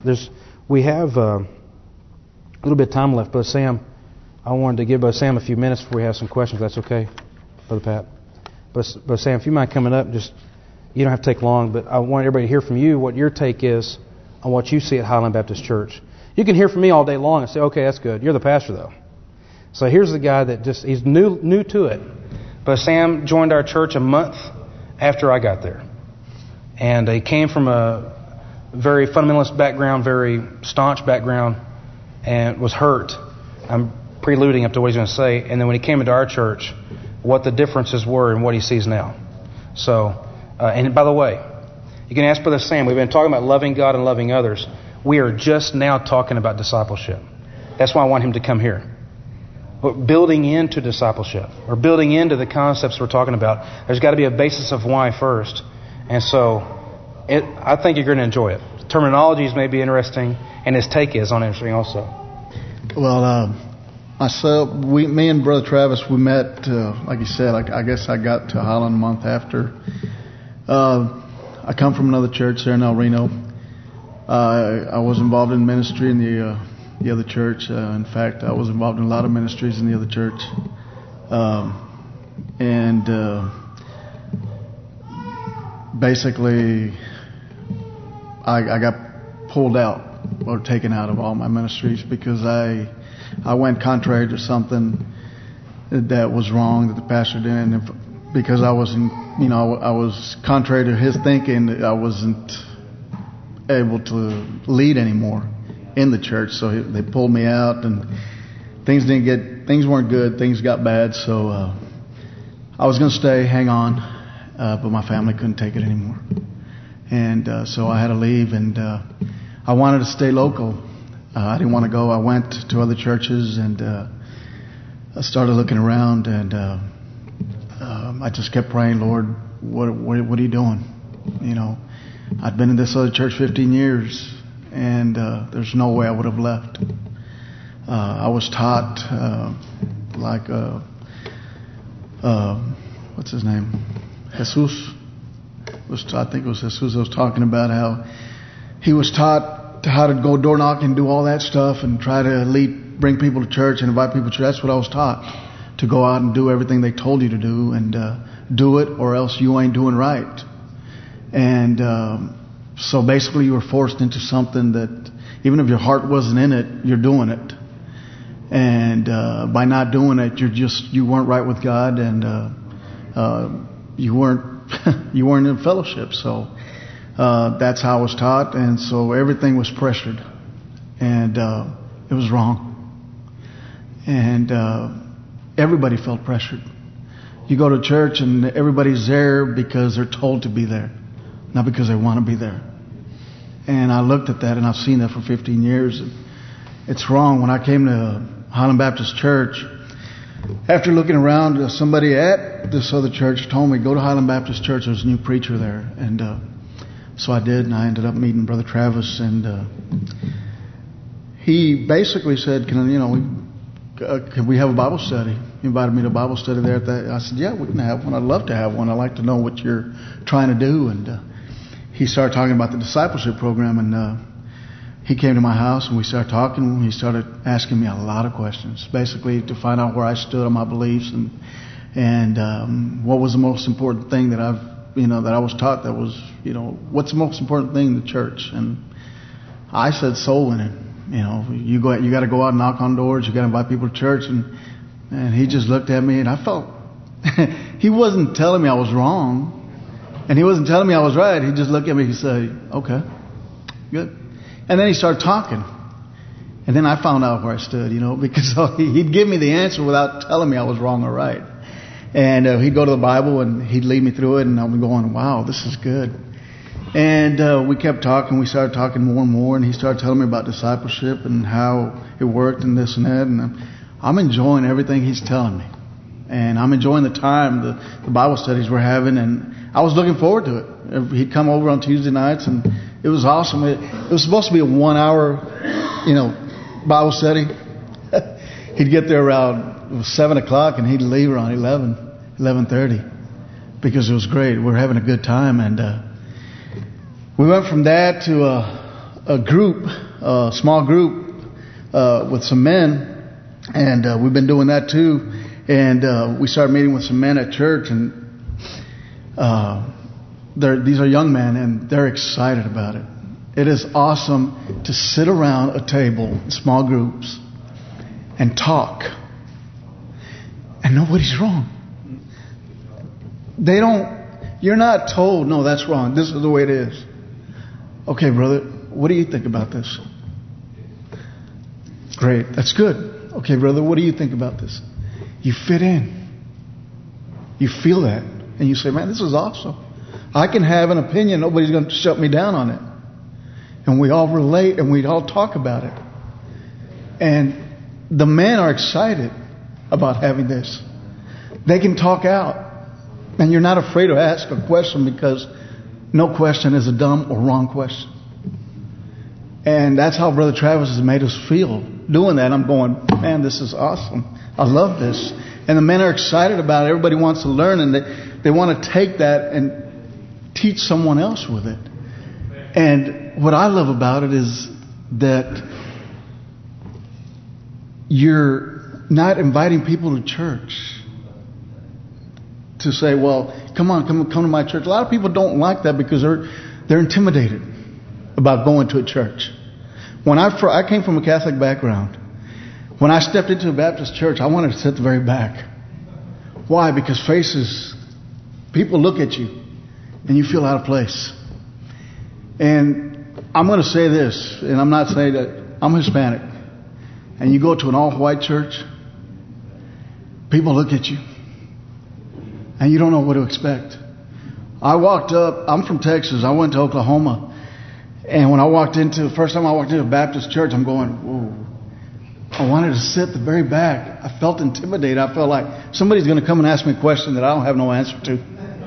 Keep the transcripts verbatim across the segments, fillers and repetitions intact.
there's we have uh, a little bit of time left, Brother Sam. I wanted to give Brother Sam a few minutes before we have some questions. If that's okay, Brother Pat. But Brother Sam, if you mind coming up, just you don't have to take long, but I want everybody to hear from you what your take is on what you see at Highland Baptist Church. You can hear from me all day long and say, okay, that's good. You're the pastor, though. So here's the guy that just, he's new new to it. But Sam joined our church a month after I got there. And he came from a very fundamentalist background, very staunch background, and was hurt. I'm preluding up to what he's going to say. And then when he came into our church, what the differences were and what he sees now. So, uh, and by the way, you can ask Brother Sam, we've been talking about loving God and loving others. We are just now talking about discipleship. That's why I want him to come here. We're building into discipleship. We're building into the concepts we're talking about. There's got to be a basis of why first. And so, it, I think you're going to enjoy it. The terminologies may be interesting, and his take is on interesting also. Well, uh, myself, we, me and Brother Travis, we met, uh, like you said, like, I guess I got to Highland a month after. Uh, I come from another church there in El Reno. Uh, I was involved in ministry in the uh, the other church. Uh, in fact, I was involved in a lot of ministries in the other church. Um, and uh, basically, I, I got pulled out or taken out of all my ministries because I I went contrary to something that was wrong that the pastor did, and if, because I wasn't, you know, I was contrary to his thinking, I wasn't able to lead anymore in the church. So they pulled me out, and things didn't get, things weren't good. Things got bad. So uh, I was going to stay, hang on, uh, but my family couldn't take it anymore, and uh, so I had to leave. And uh, I wanted to stay local. Uh, I didn't want to go. I went to other churches, and uh, I started looking around, and uh, um, I just kept praying, Lord, what, what, what are you doing? You know, I'd been in this other church fifteen years, and uh, there's no way I would have left. Uh, I was taught, uh, like, uh, uh, what's his name? Jesus. Was taught, I think it was Jesus. I was talking about how he was taught how to go door knock and do all that stuff and try to lead, bring people to church and invite people to church. That's what I was taught, to go out and do everything they told you to do, and uh, do it, or else you ain't doing right. And um, so basically you were forced into something that even if your heart wasn't in it, you're doing it. And uh, by not doing it, you're just you weren't right with God, and uh, uh, you weren't you weren't in fellowship. So uh, that's how I was taught, and so everything was pressured, and uh, it was wrong. And uh, everybody felt pressured. You go to church and everybody's there because they're told to be there, not because they want to be there. And I looked at that, and I've seen that for fifteen years. It's wrong. When I came to Highland Baptist Church, after looking around, somebody at this other church told me, go to Highland Baptist Church. There's a new preacher there. And uh, so I did, and I ended up meeting Brother Travis. And uh, he basically said, "Can you know, we, uh, can we have a Bible study?" He invited me to a Bible study there. At that. I said, "Yeah, we can have one. I'd love to have one. I'd like to know what you're trying to do." And uh, he started talking about the discipleship program, and uh, he came to my house, and we started talking. He started asking me a lot of questions, basically to find out where I stood on my beliefs and and um, what was the most important thing that I've, you know, that I was taught. That was, you know, what's the most important thing in the church? And I said, soul winning. You know, you go, you got to go out and knock on doors. You got to invite people to church. And and he just looked at me, and I felt he wasn't telling me I was wrong, and he wasn't telling me I was right. He just looked at me. He said, "Okay, good." And then he started talking. And then I found out where I stood, you know, because he'd give me the answer without telling me I was wrong or right. And uh, he'd go to the Bible and he'd lead me through it, and I'm going, wow, this is good. And uh, we kept talking. We started talking more and more, and he started telling me about discipleship and how it worked and this and that. And I'm enjoying everything he's telling me. And I'm enjoying the time, the, the Bible studies we're having, and I was looking forward to it. He'd come over on Tuesday nights, and it was awesome. It, it was supposed to be a one-hour, you know, Bible study. He'd get there around seven o'clock, and he'd leave around eleven, eleven thirty, because it was great. We were having a good time, and uh, we went from that to a, a group, a small group uh, with some men, and uh, we've been doing that too. And uh, we started meeting with some men at church, and uh, they're, these are young men, and they're excited about it. It is awesome to sit around a table in small groups and talk, and nobody's wrong. They don't. You're not told, no, that's wrong. This is the way it is. Okay, brother, what do you think about this? Great, that's good. Okay, brother, what do you think about this? You fit in. You feel that. And you say, man, this is awesome. I can have an opinion. Nobody's going to shut me down on it. And we all relate and we all talk about it. And the men are excited about having this. They can talk out. And you're not afraid to ask a question, because no question is a dumb or wrong question. And that's how Brother Travis has made us feel doing that. I'm going, man, this is awesome. I love this. And the men are excited about it. Everybody wants to learn, and they, they want to take that and teach someone else with it. And what I love about it is that you're not inviting people to church to say, well, come on, come come to my church. A lot of people don't like that because they're they're intimidated about going to a church. When I I came from a Catholic background, when I stepped into a Baptist church, I wanted to sit at the very back. Why? Because faces, people look at you, and you feel out of place. And I'm going to say this, and I'm not saying that I'm Hispanic, and you go to an all-white church, people look at you, and you don't know what to expect. I walked up, I'm from Texas, I went to Oklahoma, and when I walked into, the first time I walked into a Baptist church, I'm going, whoa. I wanted to sit at the very back. I felt intimidated. I felt like somebody's going to come and ask me a question that I don't have no answer to.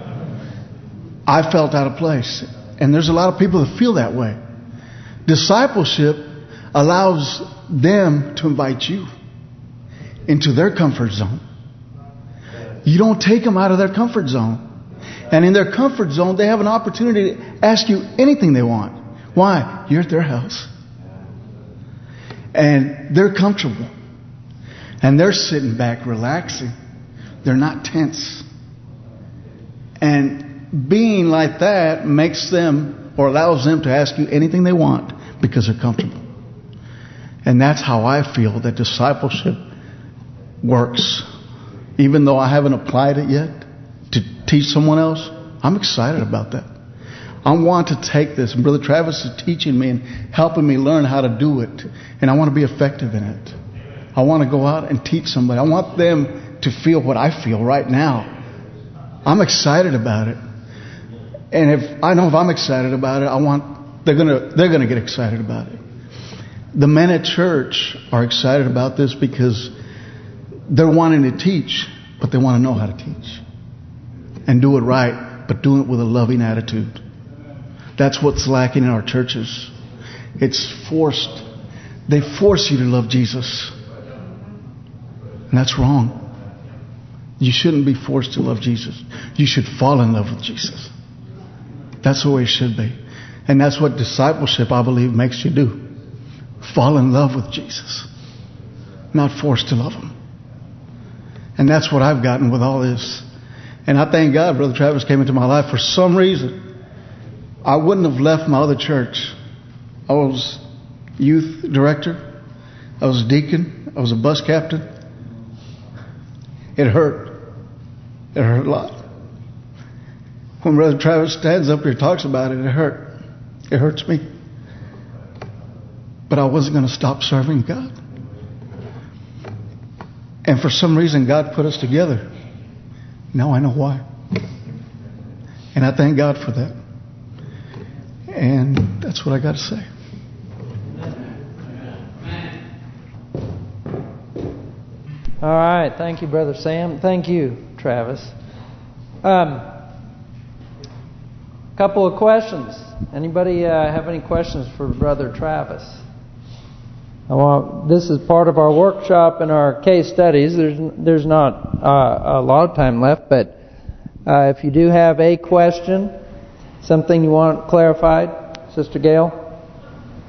I felt out of place. And there's a lot of people that feel that way. Discipleship allows them to invite you into their comfort zone. You don't take them out of their comfort zone. And in their comfort zone, they have an opportunity to ask you anything they want. Why? You're at their house. And they're comfortable. And they're sitting back relaxing. They're not tense. And being like that makes them, or allows them to ask you anything they want because they're comfortable. And that's how I feel that discipleship works. Even though I haven't applied it yet to teach someone else, I'm excited about that. I want to take this, and Brother Travis is teaching me and helping me learn how to do it. And I want to be effective in it. I want to go out and teach somebody. I want them to feel what I feel right now. I'm excited about it. And if I know if I'm excited about it, I want they're gonna they're gonna get excited about it. The men at church are excited about this because they're wanting to teach, but they want to know how to teach. And do it right, but do it with a loving attitude. That's what's lacking in our churches. It's forced. They force you to love Jesus. And that's wrong. You shouldn't be forced to love Jesus. You should fall in love with Jesus. That's the way it should be. And that's what discipleship, I believe, makes you do. Fall in love with Jesus. Not forced to love Him. And that's what I've gotten with all this. And I thank God Brother Travis came into my life for some reason. I wouldn't have left my other church. I was youth director. I was a deacon. I was a bus captain. It hurt. It hurt a lot. When Brother Travis stands up here and talks about it, it hurt. It hurts me. But I wasn't going to stop serving God. And for some reason, God put us together. Now I know why. And I thank God for that. And that's what I got to say. All right. Thank you, Brother Sam. Thank you, Travis. Um, couple of questions. Anybody uh, have any questions for Brother Travis? I want, this is part of our workshop and our case studies. There's there's not uh, a lot of time left, but uh, if you do have a question, something you want clarified, Sister Gail?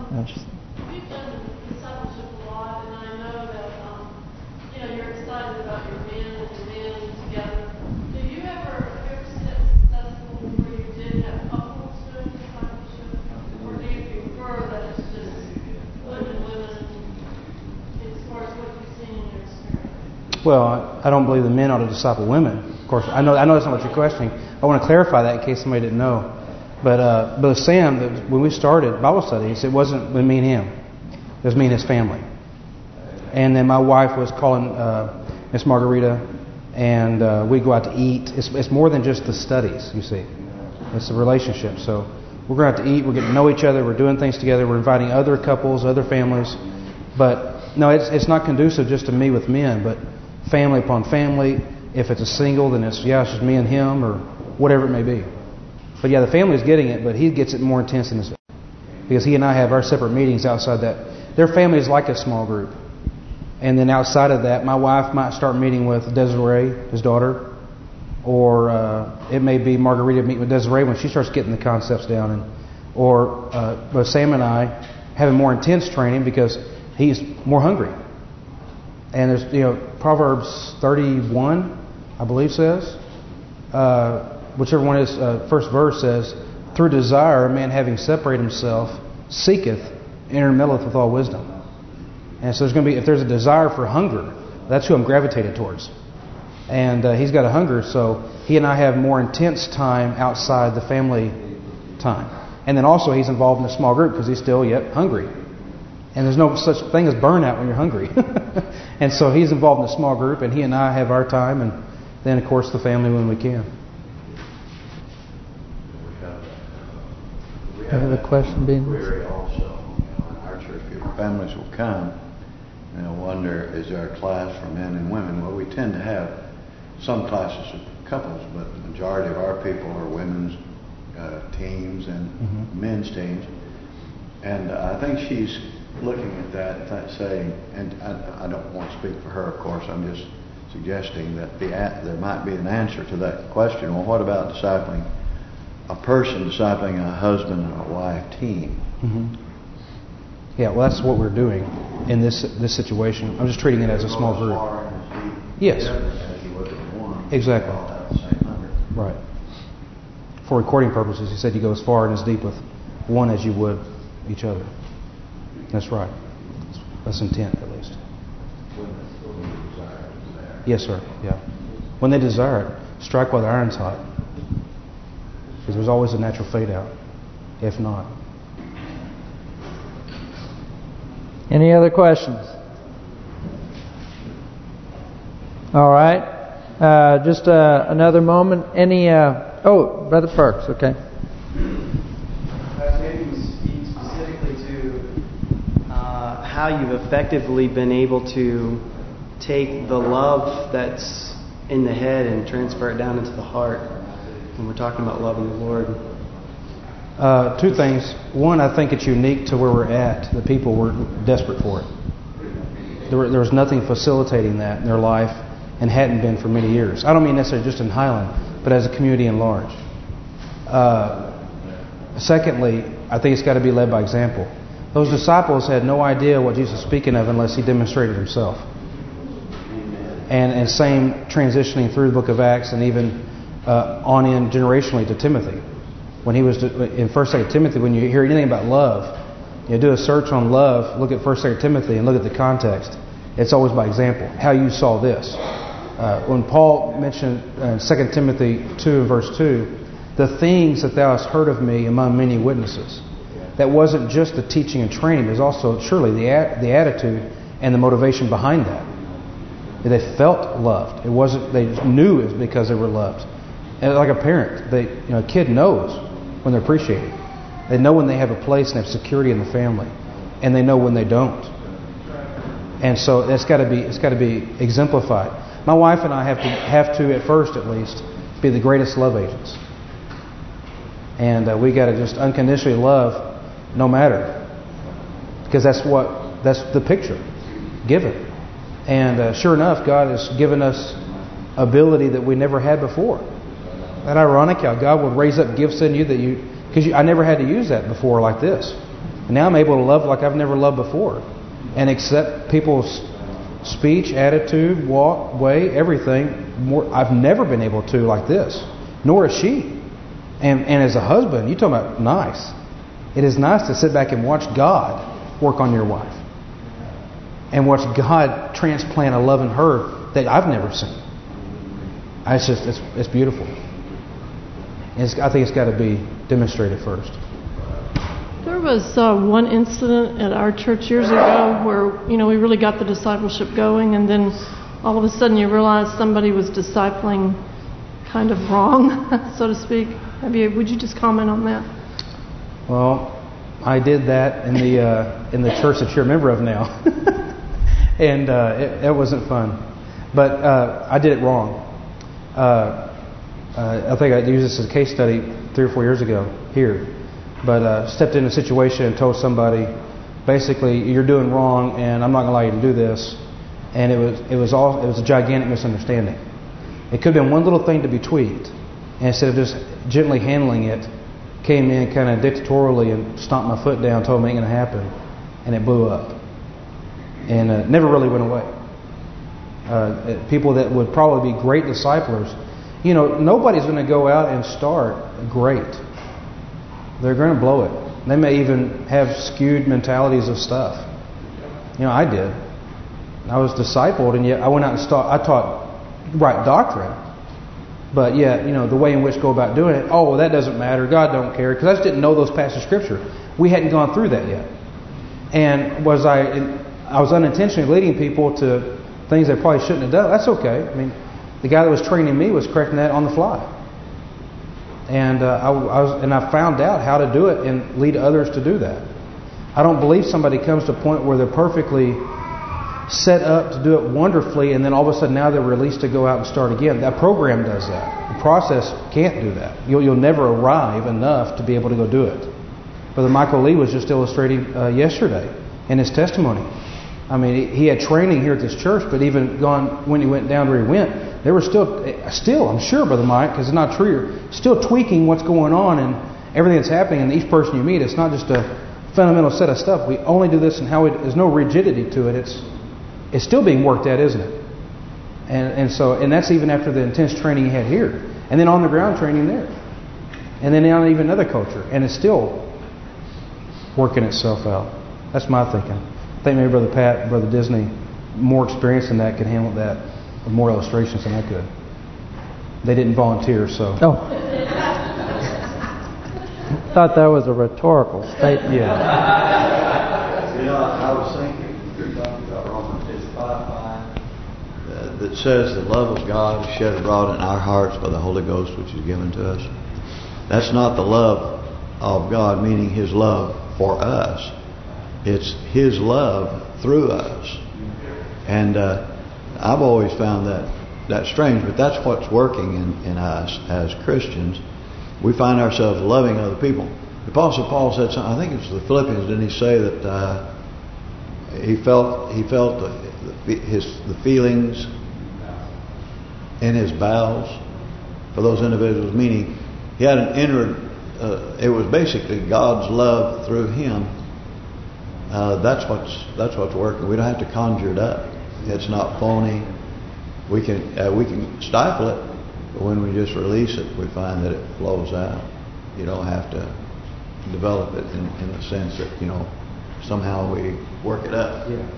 That's just, We've done discipleship a lot, and I know that um, you know you're excited about your men and your men together. Do you ever have you ever seen it successful where you did have couples doing discipleship, or do you prefer that it's just women and women as far as what you've seen in your experience? Well, I don't believe the men ought to disciple women. Of course, I know I know that's not what you're questioning. I want to clarify that in case somebody didn't know. But uh, but Sam, when we started Bible studies, it wasn't with me and him. It was me and his family. And then my wife was calling uh, Miss Margarita, and uh, we'd go out to eat. It's, it's more than just the studies, you see. It's a relationship. So we're going out to eat. We're getting to know each other. We're doing things together. We're inviting other couples, other families. But no, it's it's not conducive just to me with men, but family upon family. If it's a single, then it's, yeah, it's just me and him or whatever it may be. But yeah, the family's getting it, but he gets it more intense than his, because he and I have our separate meetings outside that. Their family is like a small group. And then outside of that, my wife might start meeting with Desiree, his daughter, or uh, it may be Margarita meeting with Desiree when she starts getting the concepts down, and or uh, but Sam and I having more intense training because he's more hungry. And there's, you know, Proverbs thirty-one, I believe says, uh, whichever one is, uh, first verse says, through desire, a man having separated himself, seeketh, intermeddleth with all wisdom. And so there's going to be, if there's a desire for hunger, that's who I'm gravitated towards. And uh, he's got a hunger, so he and I have more intense time outside the family time. And then also he's involved in a small group because he's still yet hungry. And there's no such thing as burnout when you're hungry. And so he's involved in a small group, and he and I have our time, and then, of course, the family when we can. have a question, Ben? Query also. You know, in our church, people, families will come, and they'll wonder, is there a class for men and women? Well, we tend to have some classes of couples, but the majority of our people are women's uh, teams and mm-hmm. men's teams. And uh, I think she's looking at that, that saying, and I, I don't want to speak for her, of course, I'm just suggesting that the there might be an answer to that question. Well, what about discipling a person, discipling a husband and a wife team? Mm-hmm. Yeah, well, that's what we're doing in this this situation. I'm just treating it as a small group. Yes. Exactly. Right. For recording purposes, he said you go as far and as deep with one as you would each other. That's right. That's intent, at least. Yes, sir. Yeah. When they desire it, strike while the iron's hot. Because there's always a natural fade out, if not. Any other questions? All right. Uh, just uh, another moment. Any? Uh, oh, Brother Perks. Okay. Maybe you speak specifically to uh, how you've effectively been able to take the love that's in the head and transfer it down into the heart when we're talking about loving the Lord. Uh, two things. One, I think it's unique to where we're at. The people were desperate for it. There, were, there was nothing facilitating that in their life and hadn't been for many years. I don't mean necessarily just in Highland, but as a community in large. Uh, secondly, I think it's got to be led by example. Those disciples had no idea what Jesus was speaking of unless he demonstrated himself. And, and same transitioning through the book of Acts and even uh, on in generationally to Timothy. When he was to, in First Second Timothy, when you hear anything about love, you do a search on love, look at First Second Timothy and look at the context. It's always by example, how you saw this. Uh, when Paul mentioned in Second Timothy two and verse two, the things that thou hast heard of me among many witnesses. That wasn't just the teaching and training, there's also surely the the attitude and the motivation behind that. They felt loved. It wasn't. They knew it was because they were loved. And like a parent, they you know a kid knows when they're appreciated. They know when they have a place and have security in the family, and they know when they don't. And so it's got to be it's got to be exemplified. My wife and I have to have to at first at least be the greatest love agents, and uh, we got to just unconditionally love, no matter, because that's what that's the picture given. And uh, sure enough, God has given us ability that we never had before. And ironic how God will raise up gifts in you that you, because I never had to use that before like this. And now I'm able to love like I've never loved before, and accept people's speech, attitude, walk, way, everything. More, I've never been able to like this, nor is she. And and as a husband, you talking about nice. It is nice to sit back and watch God work on your wife, and watch God transplant a love in her that I've never seen. It's just it's it's beautiful. And it's, I think it's got to be demonstrated first. There was uh, one incident at our church years ago where, you know, we really got the discipleship going, and then all of a sudden you realize somebody was discipling kind of wrong, so to speak. Have you, would you just comment on that? Well, I did that in the uh, in the church that you're a member of now, and uh, it, it wasn't fun. But uh, I did it wrong. Uh, uh, I think I used this as a case study three or four years ago here. But uh, stepped in a situation and told somebody, basically, you're doing wrong, and I'm not going to allow you to do this. And it was it was all it was a gigantic misunderstanding. It could have been one little thing to be tweaked, and instead of just gently handling it, came in kind of dictatorially and stomped my foot down, told me it ain't going to happen, and it blew up, and uh, never really went away. Uh, people that would probably be great disciplers, you know, nobody's going to go out and start great. They're going to blow it. They may even have skewed mentalities of stuff. You know, I did. I was discipled, and yet I went out and start, I taught right doctrine. But yet, you know, the way in which go about doing it, oh, well, that doesn't matter. God don't care. Because I just didn't know those passages of Scripture. We hadn't gone through that yet. And was I, I was unintentionally leading people to things they probably shouldn't have done. That's okay. I mean, the guy that was training me was correcting that on the fly. And uh, I, I was, and I found out how to do it and lead others to do that. I don't believe somebody comes to a point where they're perfectly set up to do it wonderfully, and then all of a sudden now they're released to go out and start again. That program does that. The process can't do that. You'll, you'll never arrive enough to be able to go do it. Brother Michael Lee was just illustrating uh, yesterday in his testimony. I mean, he had training here at this church, but even gone when he went down where he went, they were still, still, I'm sure, Brother Mike, because it's not true, you're still tweaking what's going on and everything that's happening. And each person you meet, it's not just a fundamental set of stuff. We only do this and how we, there's no rigidity to it. It's it's still being worked at, isn't it? And and so and that's even after the intense training he had here, and then on the ground training there, and then on even another culture, and it's still working itself out. That's my thinking. I think maybe Brother Pat, Brother Disney, more experience than that, could handle that. More illustrations than I could. They didn't volunteer, so. Oh. Thought that was a rhetorical statement. Yeah. You know, I was thinking, you're talking about Romans five five, uh, that says the love of God is shed abroad in our hearts by the Holy Ghost, which is given to us. That's not the love of God, meaning His love for us. It's His love through us. And uh, I've always found that that strange, but that's what's working in, in us as Christians. We find ourselves loving other people. The Apostle Paul said something, I think it was the Philippians, didn't he say that uh, he felt he felt the, the, his the feelings in his bowels for those individuals, meaning he had an inward, uh, it was basically God's love through him. Uh, that's what's that's what's working. We don't have to conjure it up. It's not phony. We can uh, we can stifle it, but when we just release it, we find that it flows out. You don't have to develop it in, in the sense that, you know, somehow we work it up. Yeah.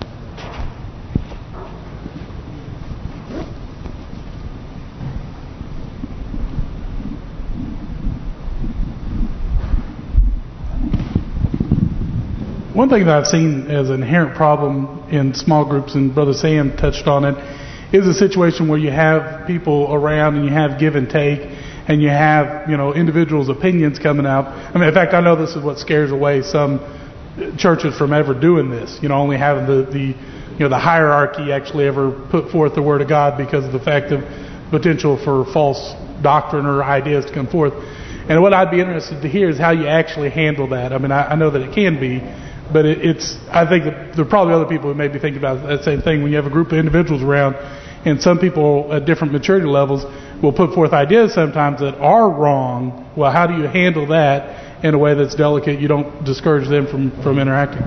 One thing that I've seen as an inherent problem in small groups, and Brother Sam touched on it, is a situation where you have people around and you have give and take, and you have, you know, individuals' opinions coming out. I mean, in fact, I know this is what scares away some churches from ever doing this. You know, only having the, the you know the hierarchy actually ever put forth the Word of God because of the fact of potential for false doctrine or ideas to come forth. And what I'd be interested to hear is how you actually handle that. I mean, I, I know that it can be. But it, it's, I think that there are probably other people who may be thinking about that same thing. When you have a group of individuals around, and some people at different maturity levels will put forth ideas sometimes that are wrong. Well, how do you handle that? in a way that's delicate. You don't discourage them from, from interacting.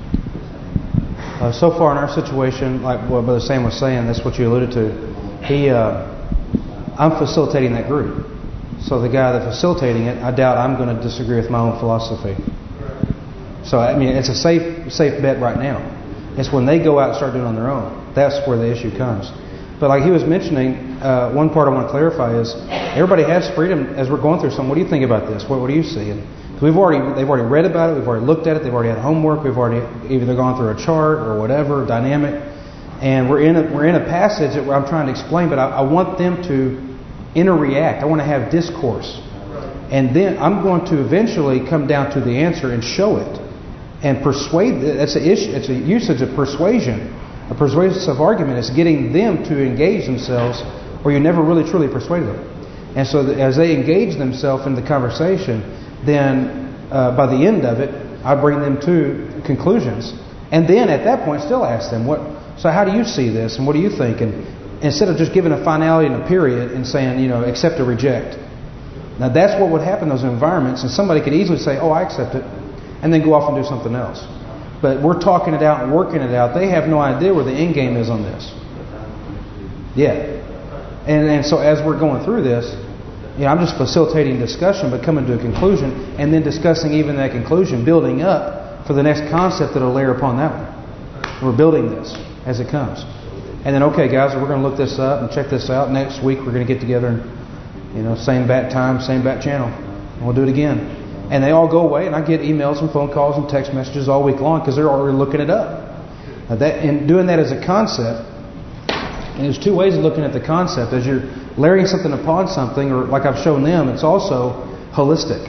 Uh, so far in our situation, like what Brother Sam was saying, that's what you alluded to. He, uh, I'm facilitating that group. So the guy that's facilitating it, I doubt I'm going to disagree with my own philosophy. So, I mean, it's a safe safe bet right now. It's when they go out and start doing it on their own. That's where the issue comes. But like he was mentioning, uh, one part I want to clarify is everybody has freedom as we're going through something. What do you think about this? What, what do you see? And we've already they've already read about it. We've already looked at it. They've already had homework. We've already either gone through a chart or whatever, dynamic. And we're in a, we're in a passage that I'm trying to explain, but I, I want them to interreact. I want to have discourse. And then I'm going to eventually come down to the answer and show it. And persuade, that's an issue, it's a usage of persuasion. A persuasive argument is getting them to engage themselves where you never really truly persuade them. And so that as they engage themselves in the conversation, then uh, by the end of it, I bring them to conclusions. And then at that point still ask them, what? So how do you see this? And what do you think? And instead of just giving a finality and a period and saying, you know, accept or reject. Now that's what would happen in those environments. And somebody could easily say, oh, I accept it. And then go off and do something else. But we're talking it out and working it out. They have no idea where the end game is on this. Yeah. And and so as we're going through this, you know, I'm just facilitating discussion, but coming to a conclusion, and then discussing even that conclusion, building up for the next concept that'll layer upon that one. We're building this as it comes. And then, okay, guys, we're going to look this up and check this out. Next week, we're going to get together and, you know, same bat time, same bat channel. And we'll do it again. And they all go away, and I get emails and phone calls and text messages all week long because they're already looking it up. Now that, and doing that as a concept, and there's two ways of looking at the concept. As you're layering something upon something, or like I've shown them, it's also holistic.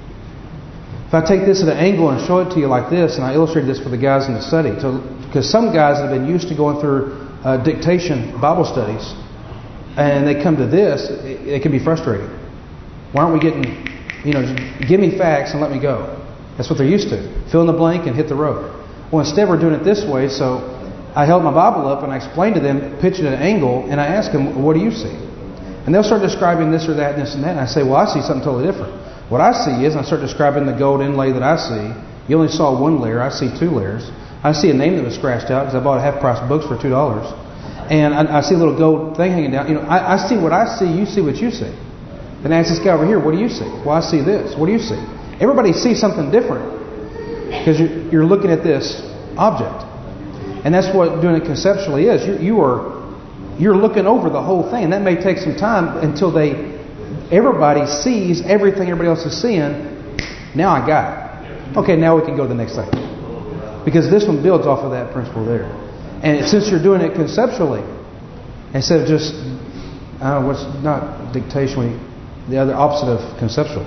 If I take this at an angle and show it to you like this, and I illustrated this for the guys in the study, so, because some guys have been used to going through uh, dictation Bible studies, and they come to this, it, it can be frustrating. Why aren't we getting... You know, give me facts and let me go. That's what they're used to. Fill in the blank and hit the road. Well, instead we're doing it this way. So I held my Bible up and I explained to them, pitch it at an angle, and I asked them, what do you see? And they'll start describing this or that and this and that. And I say, well, I see something totally different. What I see is, I start describing the gold inlay that I see. You only saw one layer. I see two layers. I see a name that was scratched out because I bought a half-price books for two dollars. And I, I see a little gold thing hanging down. You know, I, I see what I see. You see what you see. Then I ask this guy over here, what do you see? Well, I see this. What do you see? Everybody sees something different because you're, you're looking at this object. And that's what doing it conceptually is. You, you are, you're looking over the whole thing. And that may take some time until they, everybody sees everything everybody else is seeing. Now I got it. Okay, now we can go to the next thing. Because this one builds off of that principle there. And since you're doing it conceptually, instead of just, I don't know, what's not dictation, when you, the other opposite of conceptual.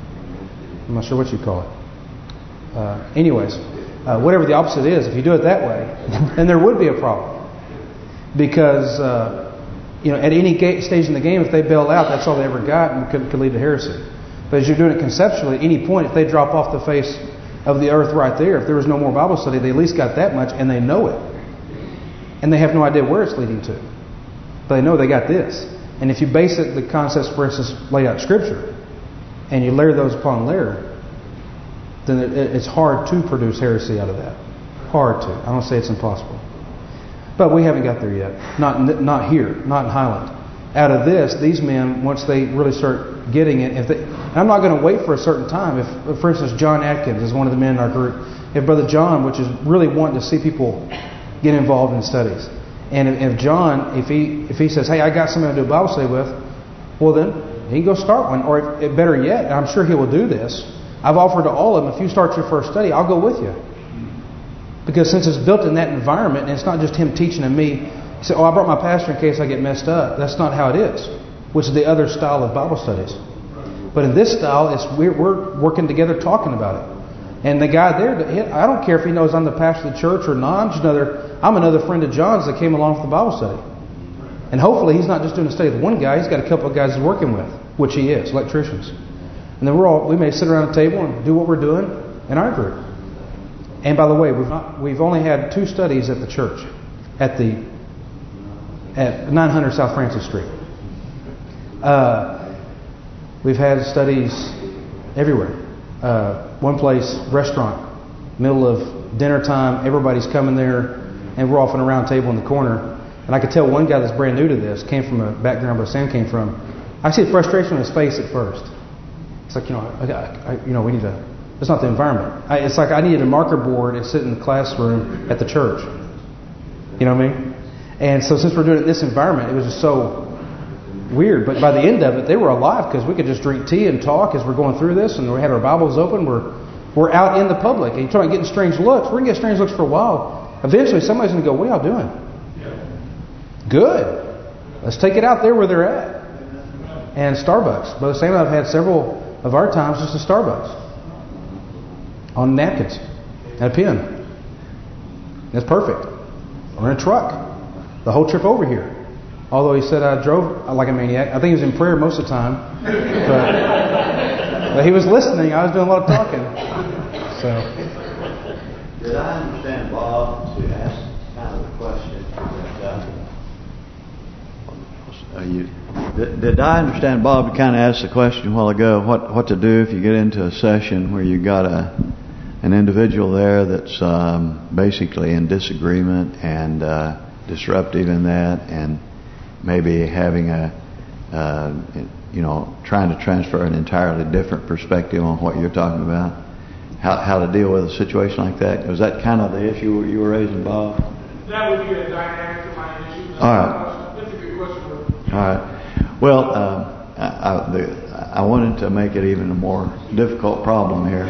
I'm not sure what you call it. Uh, anyways, uh, whatever the opposite is, if you do it that way, then there would be a problem. Because, uh, you know, at any stage in the game, if they bail out, that's all they ever got and could, could lead to heresy. But as you're doing it conceptually, at any point, if they drop off the face of the earth right there, if there was no more Bible study, they at least got that much, and they know it. And they have no idea where it's leading to. But they know they got this. And if you base it, the concepts, for instance, laid out in Scripture, and you layer those upon layer, then it, it's hard to produce heresy out of that. Hard to. I don't say it's impossible. But we haven't got there yet. Not not here. Not in Highland. Out of this, these men, once they really start getting it, if they, I'm not going to wait for a certain time. If, for instance, John Atkins is one of the men in our group. If Brother John, which is really wanting to see people get involved in studies. And if John, if he if he says, hey, I got somebody to do a Bible study with, well then, he can go start one. Or if, better yet, and I'm sure he will do this, I've offered to all of them, if you start your first study, I'll go with you. Because since it's built in that environment, and it's not just him teaching and me, he said, oh, I brought my pastor in case I get messed up. That's not how it is, which is the other style of Bible studies. But in this style, it's we're, we're working together talking about it. And the guy there, I don't care if he knows I'm the pastor of the church or not. I'm just another, I'm another friend of John's that came along for the Bible study. And hopefully he's not just doing a study with one guy. He's got a couple of guys he's working with, which he is, electricians. And then we're all, we may sit around a table and do what we're doing in our group. And by the way, we've not, we've only had two studies at the church, at the at nine hundred South Francis Street. Uh, we've had studies everywhere. uh, one place, restaurant, middle of dinner time, everybody's coming there, and we're off on a round table in the corner. And I could tell one guy that's brand new to this, came from a background where Sam came from. I see frustration on his face at first. It's like, you know, I, I, I, you know, we need to. It's not the environment. I, it's like I needed a marker board and sit in the classroom at the church. You know what I mean? And so since we're doing it in this environment, it was just so weird. But by the end of it, they were alive because we could just drink tea and talk as we're going through this, and we had our Bibles open. We're we're out in the public, and you're talking about getting strange looks. We're gonna get strange looks for a while. Eventually, somebody's gonna go, "What y'all doing?" Good. Let's take it out there where they're at. And Starbucks. Brother Sam and I have had several of our times just at Starbucks. On napkins. And a pen. That's perfect. Or in a truck. The whole trip over here. Although he said I drove like a maniac. I think he was in prayer most of the time. But, but he was listening. I was doing a lot of talking. So. Did I understand Bob to ask kind of a question that uh, Uh, you, did, did I understand Bob kind of asked the question a while ago, what what to do if you get into a session where you've got a an individual there that's um, basically in disagreement and uh, disruptive in that, and maybe having a uh, you know trying to transfer an entirely different perspective on what you're talking about, how how to deal with a situation like that? Was that kind of the issue you were raising, Bob? That would be a dynamic to my issue. All right. All right. Well, uh, I, I, the, I wanted to make it even a more difficult problem here.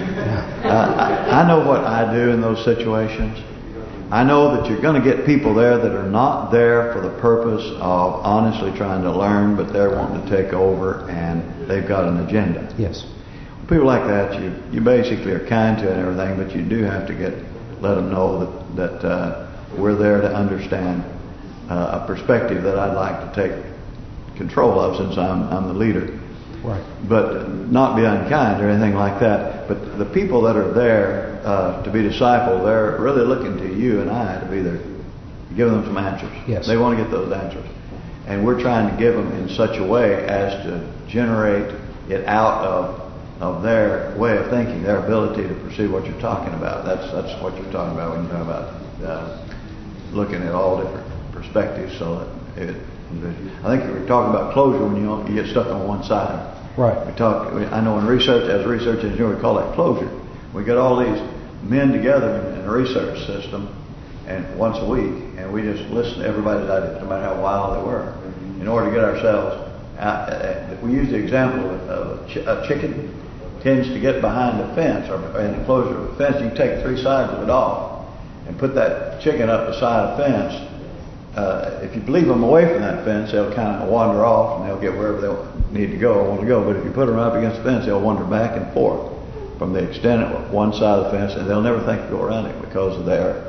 Uh, I, I know what I do in those situations. I know that you're going to get people there that are not there for the purpose of honestly trying to learn, but they're wanting to take over and they've got an agenda. Yes. People like that, you you basically are kind to and everything, but you do have to get let them know that that uh, we're there to understand uh, a perspective that I'd like to take control of, since I'm I'm the leader. Right. But not be unkind or anything like that. But the people that are there uh, to be discipled, they're really looking to you and I to be there, give them some answers. Yes. They want to get those answers, and we're trying to give them in such a way as to generate it out of of their way of thinking, their ability to perceive what you're talking about. That's that's what you're talking about when you talk about uh, looking at all different perspectives. So that it. I think we were talking about closure when you you get stuck on one side. Right. We talk. I know in research, as a research engineer, we call that closure. We get all these men together in a research system, and once a week, and we just listen to everybody's ideas, no matter how wild they were, in order to get ourselves out. We use the example of a, ch a chicken tends to get behind the fence or in the closure of a fence. You take three sides of it off and put that chicken up beside a fence. Uh, if you leave them away from that fence, they'll kind of wander off and they'll get wherever they need to go or want to go. But if you put them up against the fence, they'll wander back and forth from the extent of one side of the fence, and they'll never think to go around it because of their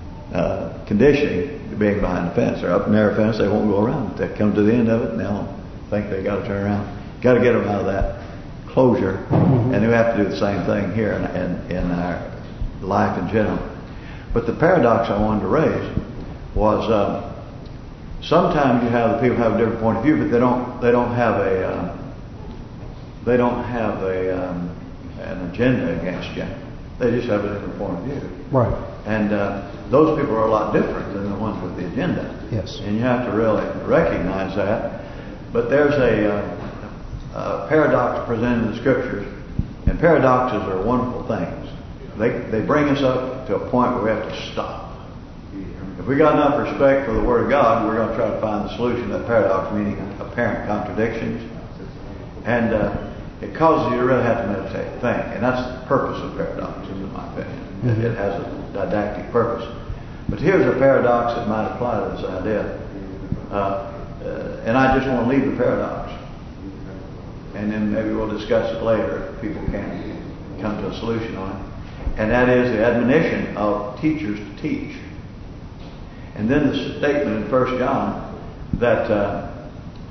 uh, conditioning being behind the fence. They're up in their fence, they won't go around it. They come to the end of it and they'll think they got to turn around. Got to get them out of that closure, mm-hmm. and we have to do the same thing here in, in, in our life in general. But the paradox I wanted to raise was um, sometimes you have the people have a different point of view, but they don't they don't have a um, they don't have a um, an agenda against you. They just have a different point of view. Right. And uh, those people are a lot different than the ones with the agenda. Yes. And you have to really recognize that. But there's a, uh, a paradox presented in the scriptures, and paradoxes are wonderful things. They they bring us up to a point where we have to stop. If we got enough respect for the Word of God, we're going to try to find the solution to that paradox, meaning apparent contradictions. And uh, it causes you to really have to meditate, think. And that's the purpose of paradoxes, in my opinion. Mm-hmm. It has a didactic purpose. But here's a paradox that might apply to this idea. Uh, uh, and I just want to leave the paradox. And then maybe we'll discuss it later if people can come to a solution on it. And that is the admonition of teachers to teach. And then the statement in First John that uh,